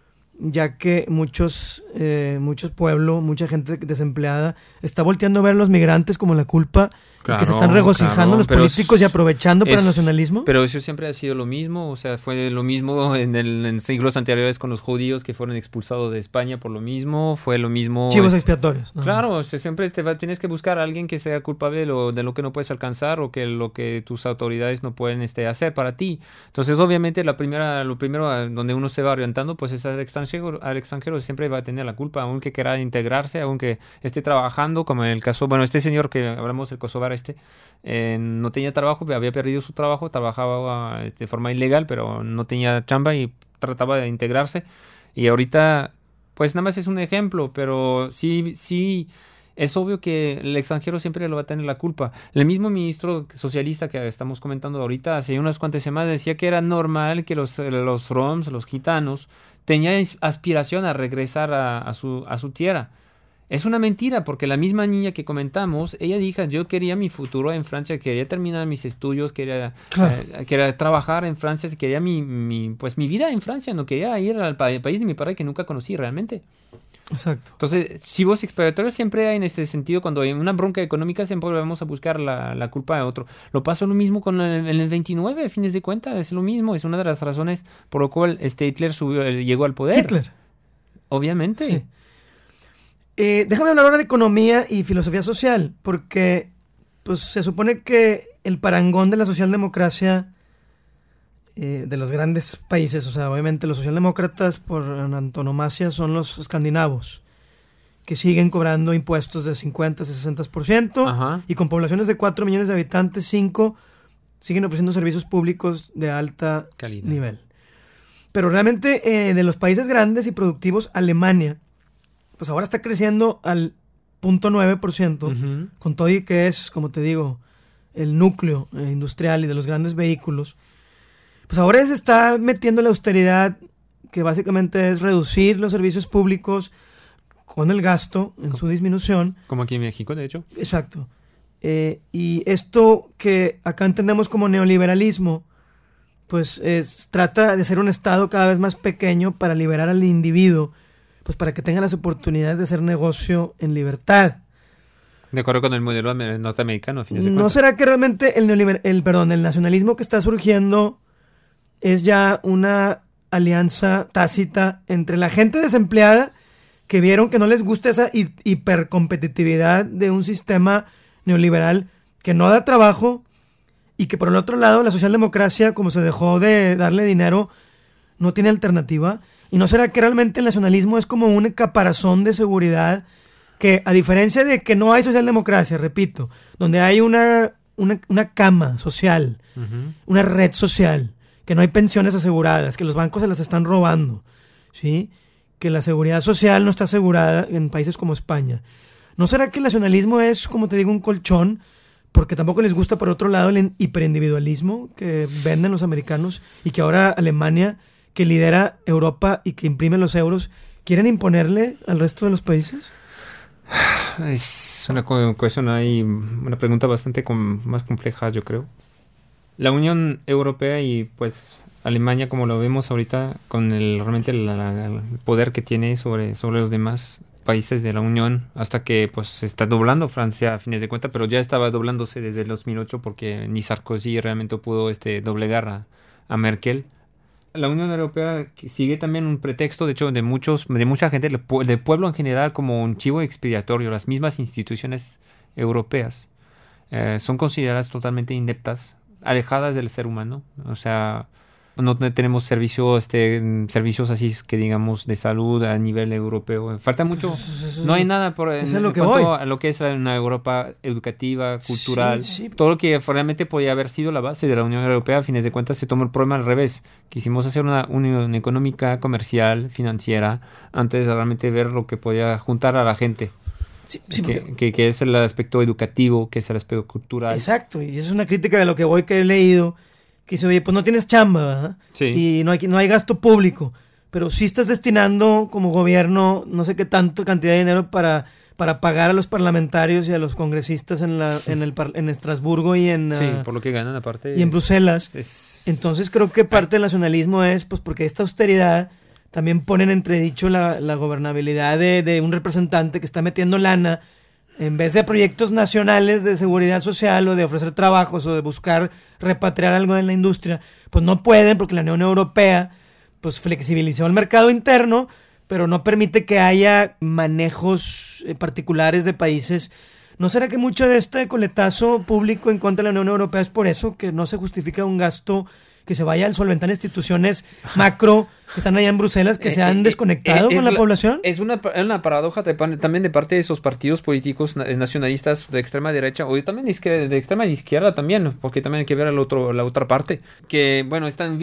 ya que muchos pueblos, mucha gente desempleada está volteando a ver a los migrantes como la culpa, y que se están regocijando los políticos y aprovechando para el nacionalismo? Pero eso siempre ha sido lo mismo. O sea, fue lo mismo en siglos anteriores con los judíos que fueron expulsados de España por lo mismo. Fue lo mismo. Chivos expiatorios, ¿no? Claro, siempre tienes que buscar a alguien que sea culpable de lo que no puedes alcanzar, o que lo que tus autoridades no pueden hacer para ti. Entonces, obviamente, lo primero donde uno se va orientando, pues es al extranjero. Al extranjero siempre va a tener la culpa, aunque quiera integrarse, aunque esté trabajando, como en el caso, bueno, este señor que hablamos, el kosovar no tenía trabajo, había perdido su trabajo, trabajaba de forma ilegal, pero no tenía chamba y trataba de integrarse. Y ahorita, pues nada más es un ejemplo, pero sí es obvio que el extranjero siempre lo va a tener la culpa. El mismo ministro socialista que estamos comentando ahorita, hace unas cuantas semanas, decía que era normal que los roms, los gitanos, tenían aspiración a regresar a su tierra. Es una mentira, porque la misma niña que comentamos, ella dijo, yo quería mi futuro en Francia, quería terminar mis estudios, quería trabajar en Francia, quería mi vida en Francia, no quería ir al país de mi padre que nunca conocí realmente. Exacto. Entonces, chivos expiatorios siempre hay en este sentido. Cuando hay una bronca económica, siempre vamos a buscar la culpa de otro. Lo pasó lo mismo con el 29, a fines de cuentas, es lo mismo. Es una de las razones por lo cual Hitler llegó al poder. Hitler. Obviamente. Sí. Déjame hablar ahora de economía y filosofía social, porque pues se supone que el parangón de la socialdemocracia de los grandes países, o sea, obviamente los socialdemócratas por antonomasia son los escandinavos, que siguen cobrando impuestos de 50-60%. Ajá. Y con poblaciones de 4 millones de habitantes, 5 siguen ofreciendo servicios públicos de alta calidad. Nivel. Pero realmente de los países grandes y productivos, Alemania, pues ahora está creciendo al 0.9%, Uh-huh. con todo y que es, como te digo, el núcleo industrial y de los grandes vehículos. Pues ahora se está metiendo la austeridad, que básicamente es reducir los servicios públicos con el gasto en su disminución. Como aquí en México, de hecho. Exacto. Y esto que acá entendemos como neoliberalismo, pues trata de ser un Estado cada vez más pequeño para liberar al individuo, pues para que tenga las oportunidades de hacer negocio en libertad. De acuerdo con el modelo norteamericano, a fines de ¿No cuentas. será que realmente el nacionalismo que está surgiendo es ya una alianza tácita entre la gente desempleada, que vieron que no les gusta esa hipercompetitividad de un sistema neoliberal que no da trabajo y que por el otro lado la socialdemocracia, como se dejó de darle dinero, no tiene alternativa. ¿Y no será que realmente el nacionalismo es como un caparazón de seguridad que, a diferencia de que no hay socialdemocracia, repito, donde hay una cama social, una red social, que no hay pensiones aseguradas, que los bancos se las están robando, ¿sí? Que la seguridad social no está asegurada en países como España? ¿No será que el nacionalismo es, como te digo, un colchón? Porque tampoco les gusta, por otro lado, el hiperindividualismo que venden los americanos y que ahora Alemania, que lidera Europa y que imprime los euros, ¿quieren imponerle al resto de los países? Es una cuestión ahí, una pregunta bastante más compleja, yo creo. La Unión Europea y pues Alemania, como lo vemos ahorita, con realmente el poder que tiene sobre los demás países de la Unión, hasta que pues se está doblando Francia a fines de cuentas, pero ya estaba doblándose desde el 2008 porque ni Sarkozy realmente pudo doblegar a Merkel. La Unión Europea sigue también un pretexto, de hecho, de mucha gente, del pueblo en general, como un chivo expiatorio. Las mismas instituciones europeas son consideradas totalmente ineptas, alejadas del ser humano. O sea, no tenemos servicios así que digamos de salud a nivel europeo. Falta mucho. No hay nada en cuanto a lo que es una Europa educativa, cultural. Sí. Todo lo que realmente podía haber sido la base de la Unión Europea, a fines de cuentas se tomó el problema al revés. Quisimos hacer una unión económica, comercial, financiera, antes de realmente ver lo que podía juntar a la gente. Sí, que es el aspecto educativo, que es el aspecto cultural. Exacto, y esa es una crítica de lo que he leído. Que dice, oye, pues no tienes chamba, ¿verdad? Sí. Y no hay gasto público, pero sí estás destinando como gobierno no sé qué tanto cantidad de dinero para pagar a los parlamentarios y a los congresistas en Estrasburgo y sí, por lo que ganan aparte. Y en Bruselas. Entonces creo que parte del nacionalismo es pues porque esta austeridad también pone en entredicho la gobernabilidad de un representante que está metiendo lana. En vez de proyectos nacionales de seguridad social o de ofrecer trabajos o de buscar repatriar algo en la industria, pues no pueden porque la Unión Europea pues flexibilizó el mercado interno, pero no permite que haya manejos particulares de países. ¿No será que mucho de este coletazo público en contra de la Unión Europea es por eso, que no se justifica un gasto que se vaya a solventar instituciones macro que están allá en Bruselas, que se han desconectado con la población? Es una paradoja también de parte de esos partidos políticos nacionalistas de extrema derecha, o también de extrema izquierda también, porque también hay que ver la otra parte, que bueno, están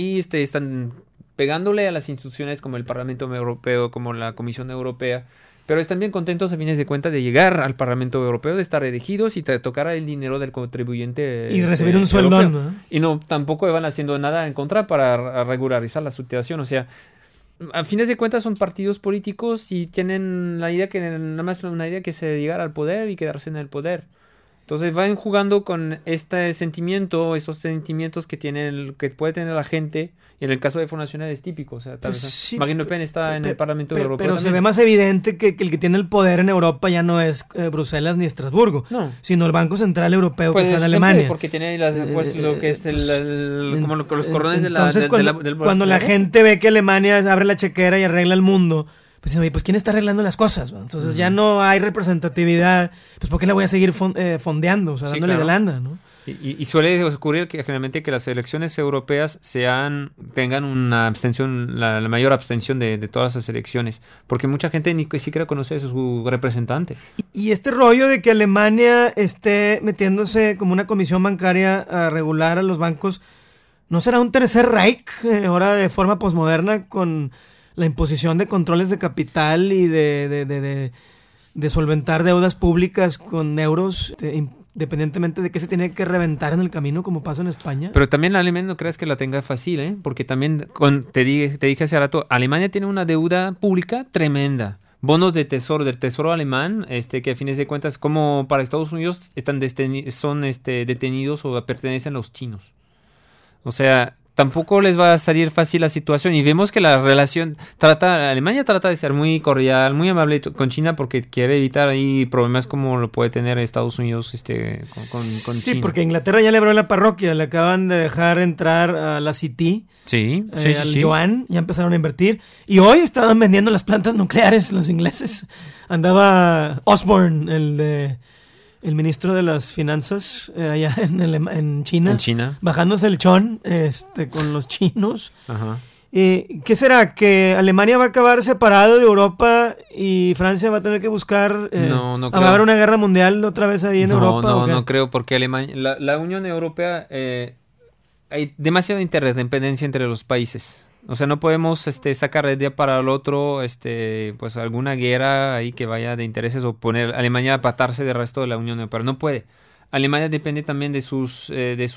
pegándole a las instituciones como el Parlamento Europeo, como la Comisión Europea, pero están bien contentos a fines de cuentas de llegar al Parlamento Europeo, de estar elegidos y tocar el dinero del contribuyente y recibir un sueldón, ¿no? Y tampoco van haciendo nada en contra para regularizar la situación. O sea, a fines de cuentas son partidos políticos y tienen la idea nada más una idea que es llegar al poder y quedarse en el poder. Entonces van jugando con esos sentimientos que puede tener la gente. Y en el caso de Front National es típico. O sea, tal vez sí, Marine Le Pen está en el Parlamento Europeo. Pero también se ve más evidente que el que tiene el poder en Europa ya no es Bruselas ni Estrasburgo, sino el Banco Central Europeo que está en Alemania. Porque tiene lo que es como los cordones entonces, cuando la gente ve que Alemania abre la chequera y arregla el mundo, pues, oye, pues ¿quién está arreglando las cosas? Entonces ya no hay representatividad, pues ¿por qué la voy a seguir fondeando? O sea, dándole de lana, ¿no? Y suele ocurrir que generalmente que las elecciones europeas tengan una abstención, la mayor abstención de todas las elecciones, porque mucha gente ni siquiera conoce a su representante. Y este rollo de que Alemania esté metiéndose como una comisión bancaria a regular a los bancos, ¿no será un tercer Reich ahora de forma posmoderna con la imposición de controles de capital y de solventar deudas públicas con euros, independientemente de que se tiene que reventar en el camino como pasa en España? Pero también Alemania no creas que la tenga fácil, ¿eh? Porque también, te dije hace rato, Alemania tiene una deuda pública tremenda. Bonos del tesoro alemán, que a fines de cuentas, como para Estados Unidos, son detenidos o pertenecen a los chinos. O sea, tampoco les va a salir fácil la situación y vemos que la relación Alemania trata de ser muy cordial, muy amable con China porque quiere evitar ahí problemas como lo puede tener Estados Unidos con China. Sí, porque Inglaterra ya le abrió la parroquia, le acaban de dejar entrar a la City, al yuan, ya empezaron a invertir y hoy estaban vendiendo las plantas nucleares los ingleses. Andaba Osborne, el el ministro de las finanzas allá en China. En China. Bajándose el chón con los chinos. Ajá. ¿Qué será? ¿Que Alemania va a acabar separado de Europa y Francia va a tener que buscar... No ¿va a creo. haber una guerra mundial otra vez ahí en Europa? No creo, porque Alemania, la Unión Europea, hay demasiada interdependencia entre los países. O sea, no podemos sacar de un día para el otro pues alguna guerra ahí que vaya de intereses o poner a Alemania a apartarse del resto de la Unión Europea. No puede. Alemania depende también de sus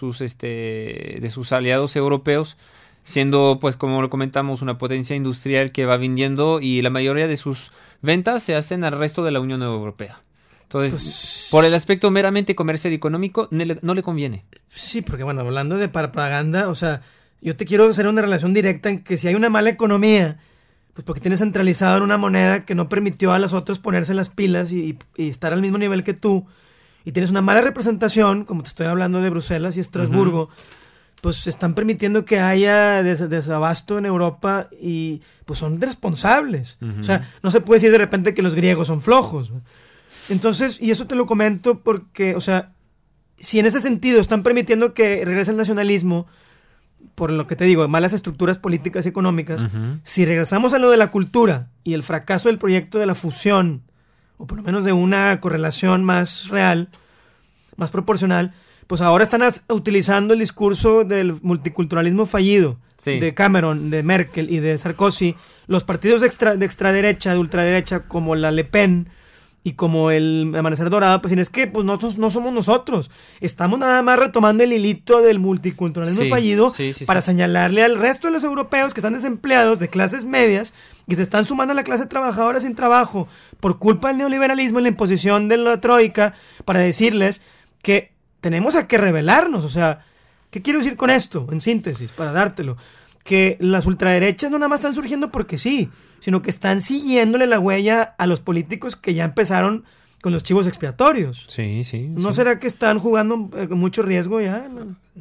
aliados europeos, siendo, pues como lo comentamos, una potencia industrial que va vendiendo y la mayoría de sus ventas se hacen al resto de la Unión Europea. Entonces, Pues, por el aspecto meramente comercial y económico, no le conviene. sí, porque bueno, hablando de propaganda, o sea, yo te quiero hacer una relación directa en que si hay una mala economía, pues porque tienes centralizado en una moneda que no permitió a los otros ponerse las pilas y estar al mismo nivel que tú, y tienes una mala representación, como te estoy hablando de Bruselas y Estrasburgo, pues están permitiendo que haya desabasto en Europa y pues son responsables. O sea, no se puede decir de repente que los griegos son flojos. Entonces, y eso te lo comento porque, o sea, si en ese sentido están permitiendo que regrese el nacionalismo, por lo que te digo, malas estructuras políticas y económicas, si regresamos a lo de la cultura y el fracaso del proyecto de la fusión, o por lo menos de una correlación más real, más proporcional, pues ahora están utilizando el discurso del multiculturalismo fallido, Sí. de Cameron, de Merkel y de Sarkozy, los partidos de extraderecha, de ultraderecha, como la Le Pen y como el Amanecer Dorado, pues es que pues nosotros no somos nosotros, estamos nada más retomando el hilito del multiculturalismo Sí, fallido sí, para señalarle al resto de los europeos que están desempleados de clases medias y se están sumando a la clase trabajadora sin trabajo por culpa del neoliberalismo y la imposición de la troika, para decirles que tenemos a que rebelarnos. O sea, ¿qué quiero decir con esto? En síntesis, para dártelo, que las ultraderechas no nada más están surgiendo porque sí, sino que están siguiéndole la huella a los políticos que ya empezaron con los chivos expiatorios. Sí, sí. ¿No sí. será que están jugando con mucho riesgo ya?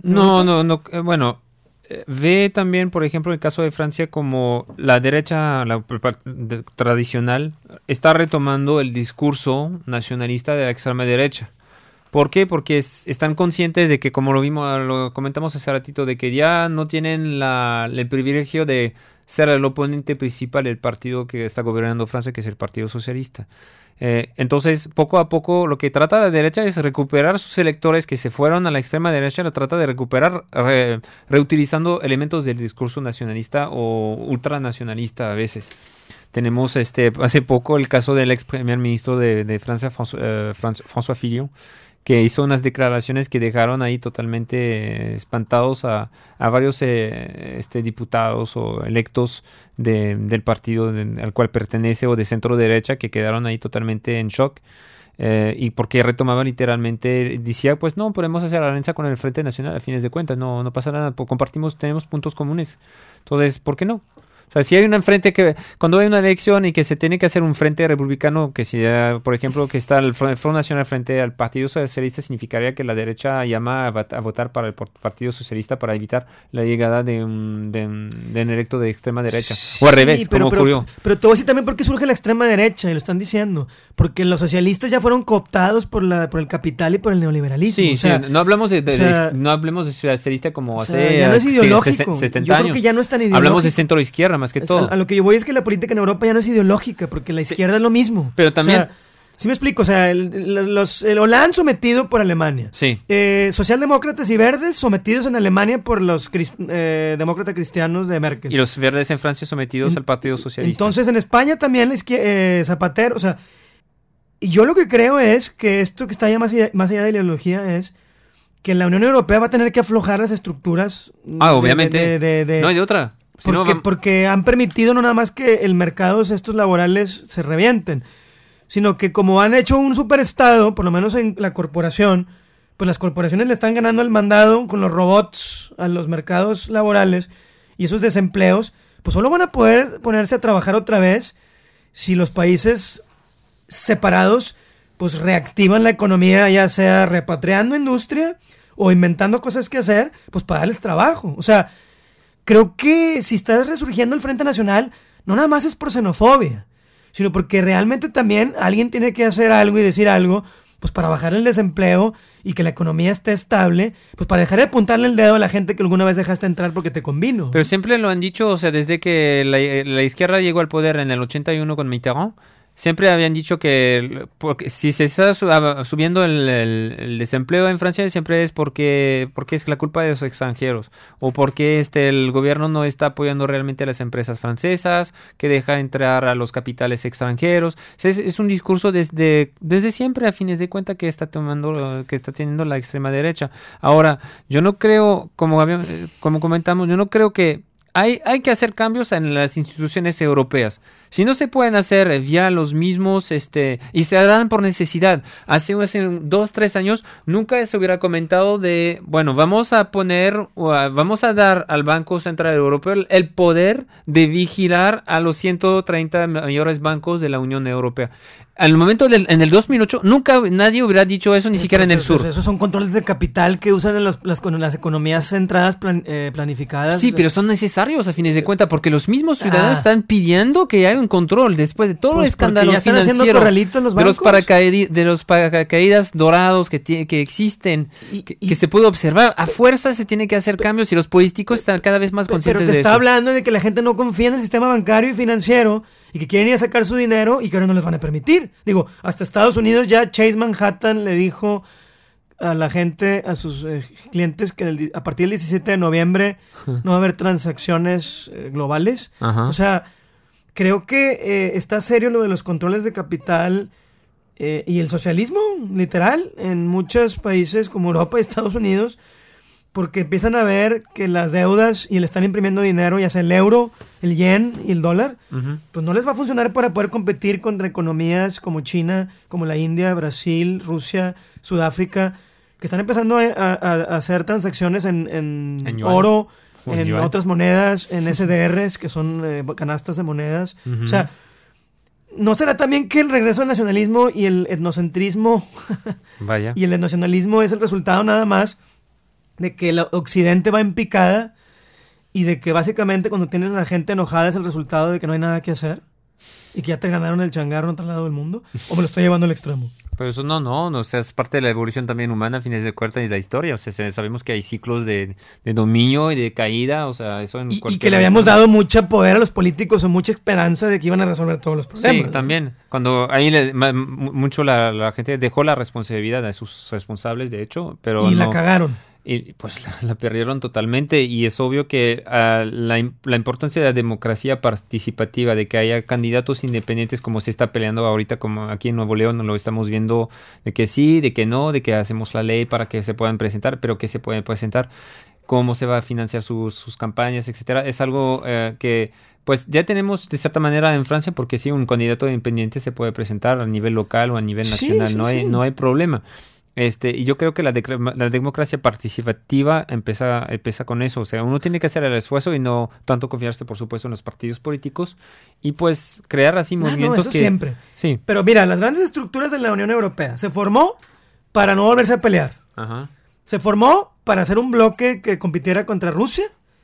No. Bueno, ve también, por ejemplo, el caso de Francia, como la derecha tradicional está retomando el discurso nacionalista de la extrema derecha. ¿Por qué? Porque están conscientes de que, como lo comentamos hace ratito, de que ya no tienen el privilegio de ser el oponente principal del partido que está gobernando Francia, que es el Partido Socialista. Entonces, poco a poco, lo que trata la derecha es recuperar sus electores que se fueron a la extrema derecha, lo trata de recuperar reutilizando elementos del discurso nacionalista o ultranacionalista a veces. Tenemos hace poco el caso del ex primer ministro de Francia, François Fillon, que hizo unas declaraciones que dejaron ahí totalmente espantados a varios diputados o electos del partido al cual pertenece o de centro derecha, que quedaron ahí totalmente en shock. Y porque retomaba literalmente, decía, pues no, podemos hacer alianza con el Frente Nacional a fines de cuentas, no pasa nada, tenemos puntos comunes. Entonces, ¿por qué no? O sea, si hay un frente cuando hay una elección y que se tiene que hacer un frente republicano, que si, por ejemplo, que está el Front Nacional frente al Partido Socialista, significaría que la derecha llama a votar para el Partido Socialista para evitar la llegada de un electo de extrema derecha. O al revés, como ocurrió. Pero te voy a decir también por qué surge la extrema derecha, y lo están diciendo. Porque los socialistas ya fueron cooptados por el capital y por el neoliberalismo. Sí, o sea, no hablemos no hablemos de socialista como hace ya no es ideológico. 70 Yo años. creo que ya no es tan ideológico. Hablamos de centro izquierda más que todo. A lo que yo voy es que la política en Europa ya no es ideológica, porque la izquierda es lo mismo. Pero también... O sea, sí me explico, o sea, el Hollande sometido por Alemania. Sí. Socialdemócratas y verdes sometidos en Alemania por los demócratas cristianos de Merkel. Y los verdes en Francia sometidos al Partido Socialista. Entonces en España también Zapatero, o sea, y yo lo que creo es que esto que está ya más allá de la ideología es que la Unión Europea va a tener que aflojar las estructuras. Obviamente. No hay de otra. Porque han permitido no nada más que el mercado estos laborales se revienten, sino que como han hecho un superestado, por lo menos en la corporación, pues las corporaciones le están ganando el mandado con los robots a los mercados laborales, y esos desempleos pues solo van a poder ponerse a trabajar otra vez si los países separados pues reactivan la economía, ya sea repatriando industria o inventando cosas que hacer pues para darles trabajo. O sea, creo que si está resurgiendo el Frente Nacional, no nada más es por xenofobia, sino porque realmente también alguien tiene que hacer algo y decir algo pues para bajar el desempleo y que la economía esté estable, pues para dejar de apuntarle el dedo a la gente que alguna vez dejaste entrar porque te convino. Pero siempre lo han dicho, o sea, desde que la izquierda llegó al poder en el 81 con Mitterrand, siempre habían dicho que porque si se está subiendo el desempleo en Francia siempre es porque es la culpa de los extranjeros o porque el gobierno no está apoyando realmente a las empresas francesas, que deja entrar a los capitales extranjeros. O sea, es un discurso desde siempre, a fines de cuenta, que está teniendo la extrema derecha. Ahora, yo no creo, como comentamos, yo no creo que hay que hacer cambios en las instituciones europeas. Si no se pueden hacer vía los mismos, y se dan por necesidad. Hace 2, 3 años nunca se hubiera comentado de, bueno, vamos a dar al Banco Central Europeo el poder de vigilar a los 130 mayores bancos de la Unión Europea. Al momento en el 2008 nunca nadie hubiera dicho eso, ni siquiera en el sur. Esos son controles de capital que usan en las economías centradas planificadas. Sí, pero son necesarios a fines de cuenta porque los mismos ciudadanos están pidiendo que haya un control después de todo el escándalo ya están haciendo financiero corralitos en los bancos. de los paracaídas dorados que existen, que se puede observar. A fuerza se tiene que hacer cambios y los políticos están cada vez más conscientes de eso. Pero te está hablando de que la gente no confía en el sistema bancario y financiero y que quieren ir a sacar su dinero y que ahora no les van a permitir. Digo, hasta Estados Unidos ya Chase Manhattan le dijo a la gente, a sus clientes, que a partir del 17 de noviembre no va a haber transacciones globales. Ajá. O sea, creo que está serio lo de los controles de capital y el socialismo, literal, en muchos países como Europa y Estados Unidos, porque empiezan a ver que las deudas y le están imprimiendo dinero, ya sea el euro, el yen y el dólar, pues no les va a funcionar para poder competir contra economías como China, como la India, Brasil, Rusia, Sudáfrica, que están empezando a hacer transacciones en oro, en otras monedas, en SDRs, que son canastas de monedas. O sea, ¿no será también que el regreso al nacionalismo y el etnocentrismo Vaya. y el etnonacionalismo es el resultado nada más de que el occidente va en picada y de que básicamente cuando tienes a la gente enojada es el resultado de que no hay nada que hacer y que ya te ganaron el changarro en otro lado del mundo? ¿O me lo estoy llevando al extremo? Pero eso no, o sea, es parte de la evolución también humana a fines de cuenta y de la historia. O sea, sabemos que hay ciclos de dominio y de caída, o sea, eso en y que le habíamos dado mucho poder a los políticos o mucha esperanza de que iban a resolver todos los problemas. Sí, ¿no? también. Cuando ahí mucho la gente dejó la responsabilidad a sus responsables, de hecho, pero y la cagaron. Y pues la perdieron totalmente y es obvio que la importancia de la democracia participativa, de que haya candidatos independientes como se está peleando ahorita, como aquí en Nuevo León lo estamos viendo, de que sí, de que no, de que hacemos la ley para que se puedan presentar, pero que se pueden presentar, cómo se va a financiar sus campañas, etcétera. Es algo que pues ya tenemos de cierta manera en Francia, porque sí, un candidato independiente se puede presentar a nivel local o a nivel nacional, sí, no hay problema. Y yo creo que la democracia participativa empieza con eso. O sea, uno tiene que hacer el esfuerzo y no tanto confiarse, por supuesto, en los partidos políticos y pues crear así movimientos eso siempre. Sí. Pero mira, las grandes estructuras de la Unión Europea se formó para no volverse a pelear. Ajá. Se formó para hacer un bloque que compitiera contra Rusia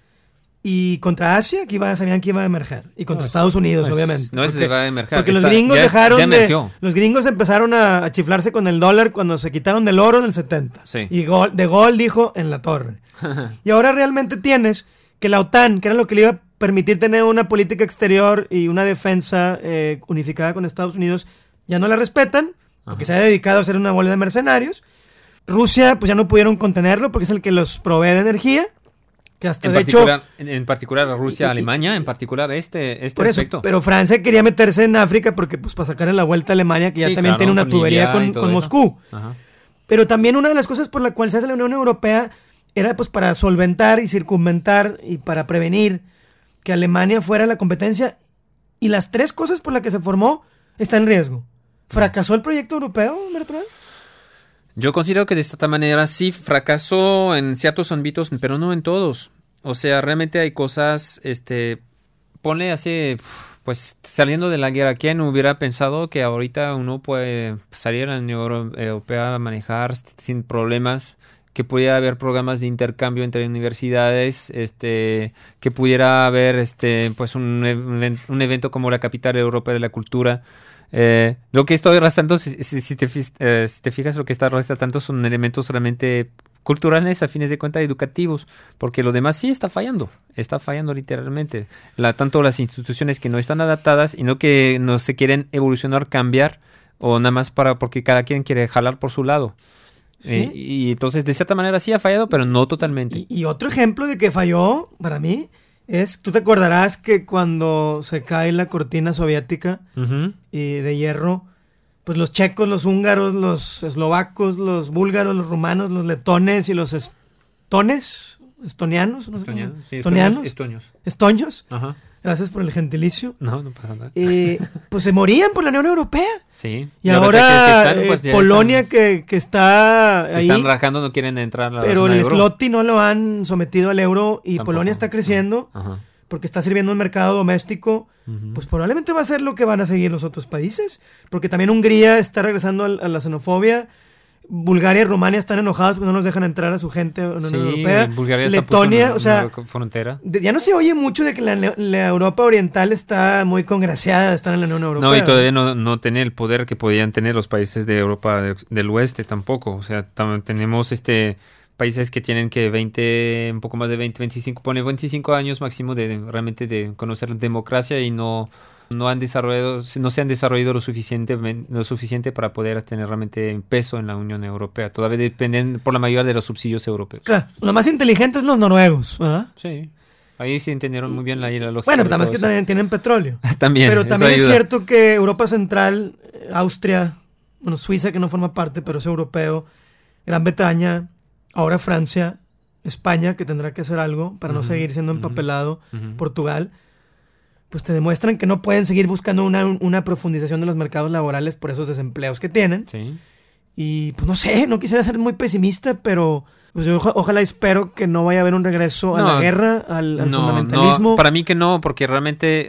y contra Asia, sabían que iba a emerger. Y contra Estados Unidos, obviamente. No se va a emerger. Porque los gringos los gringos empezaron a chiflarse con el dólar cuando se quitaron del oro en el 70. Sí. Y De Gaulle dijo en la torre. Y ahora realmente tienes que la OTAN, que era lo que le iba a permitir tener una política exterior y una defensa unificada con Estados Unidos, ya no la respetan, porque se ha dedicado a ser una bola de mercenarios. Rusia, pues ya no pudieron contenerlo porque es el que los provee de energía. Que hasta en particular a Rusia, Alemania, en particular este por eso, aspecto. Pero Francia quería meterse en África porque pues para sacarle la vuelta a Alemania, que ya también tiene una tubería con Moscú. Ajá. Pero también una de las cosas por la cual se hace la Unión Europea era pues para solventar y circunventar y para prevenir que Alemania fuera la competencia. Y las 3 cosas por las que se formó están en riesgo. ¿Fracasó el proyecto europeo, Bertrand? Yo considero que de esta manera sí fracasó en ciertos ámbitos, pero no en todos. O sea, realmente hay cosas, ponle así, pues saliendo de la guerra, ¿quién hubiera pensado que ahorita uno puede salir a la Unión Europea a manejar sin problemas? Que pudiera haber programas de intercambio entre universidades, que pudiera haber pues un evento como la Capital Europea de la Cultura. Lo que estoy arrastrando, si te fijas, lo que está arrastrando son elementos solamente culturales, a fines de cuentas educativos, porque lo demás sí está fallando literalmente. Tanto las instituciones que no están adaptadas y no que no se quieren evolucionar, cambiar, o nada más porque cada quien quiere jalar por su lado. ¿Sí? Y entonces, de cierta manera sí ha fallado, pero no totalmente. Y otro ejemplo de que falló, para mí, es, tú te acordarás que cuando se cae la cortina soviética y de hierro, pues los checos, los húngaros, los eslovacos, los búlgaros, los rumanos, los letones y los estonianos, ¿no? Estoños. Ajá. Gracias por el gentilicio. No pasa nada. Pues se morían por la Unión Europea. Sí. Y ahora pues Polonia que está ahí. Están rajando, no quieren entrar a la pero zona el euro. zloty no lo han sometido al euro y Tampoco. Polonia está creciendo. Ajá. Porque está sirviendo un mercado doméstico, pues probablemente va a ser lo que van a seguir los otros países. Porque también Hungría está regresando a la xenofobia. Bulgaria y Rumania están enojados porque no nos dejan entrar a su gente a la Unión Europea. Bulgaria Letonia, está frontera. Ya no se oye mucho de que la Europa Oriental está muy congraciada de estar en la Unión Europea. No, y todavía no tiene el poder que podían tener los países de Europa del Oeste tampoco. O sea, tenemos países que tienen que un poco más de 25 años máximo realmente de conocer democracia y no se han desarrollado lo suficiente para poder tener realmente peso en la Unión Europea. Todavía dependen por la mayoría de los subsidios europeos. Claro, lo más inteligente es los noruegos, ¿verdad? Sí. Ahí sí entendieron muy bien la lógica. Bueno, pero además que también tienen petróleo. También. Pero también es ayuda. cierto que Europa Central, Austria, Suiza, que no forma parte, pero es europeo, Gran Bretaña, ahora Francia, España, que tendrá que hacer algo para no seguir siendo empapelado, Portugal, pues te demuestran que no pueden seguir buscando una profundización de los mercados laborales por esos desempleos que tienen. Sí. Y pues no sé, no quisiera ser muy pesimista, pero pues yo ojalá espero que no vaya a haber un regreso a la guerra, al fundamentalismo. No, para mí que no, porque realmente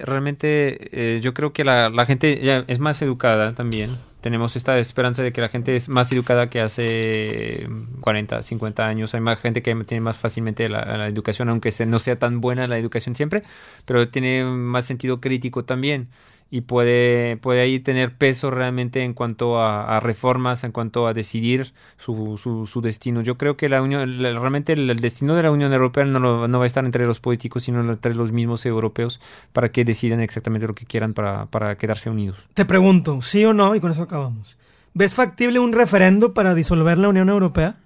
yo creo que la gente ya es más educada también. Tenemos esta esperanza de que la gente es más educada que hace 40, 50 años. Hay más gente que tiene más fácilmente la educación, aunque no sea tan buena la educación siempre, pero tiene más sentido crítico también. Y puede ahí tener peso realmente en cuanto a reformas, en cuanto a decidir su destino. Yo creo que realmente el destino de la Unión Europea no va a estar entre los políticos, sino entre los mismos europeos para que decidan exactamente lo que quieran para quedarse unidos. Te pregunto, ¿sí o no? Y con eso acabamos. ¿Ves factible un referendo para disolver la Unión Europea?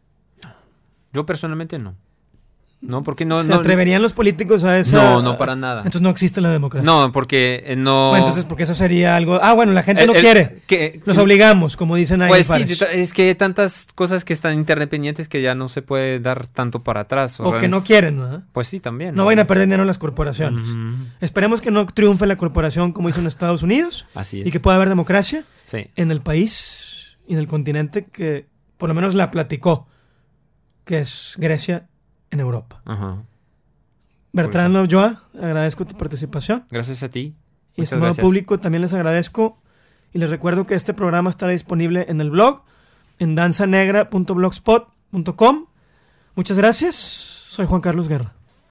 Yo personalmente no. No, porque no... ¿Se atreverían los políticos a eso? No, para nada. Entonces no existe la democracia. No, porque no... Bueno, entonces porque eso sería algo... bueno, la gente no quiere. Los obligamos, como dicen ahí. Pues sí, es que hay tantas cosas que están interdependientes que ya no se puede dar tanto para atrás. O que no quieren, ¿no? Pues sí, también. No vayan a perder dinero las corporaciones. Esperemos que no triunfe la corporación como hizo en Estados Unidos. Así es. Y que pueda haber democracia sí. en el país y en el continente que por lo menos la platicó, que es Grecia en Europa. Ajá. Bertrand Ulloa, agradezco tu participación. Gracias a ti. Y estimado público, también les agradezco y les recuerdo que este programa estará disponible en el blog, en danzanegra.blogspot.com. Muchas gracias. Soy Juan Carlos Guerra.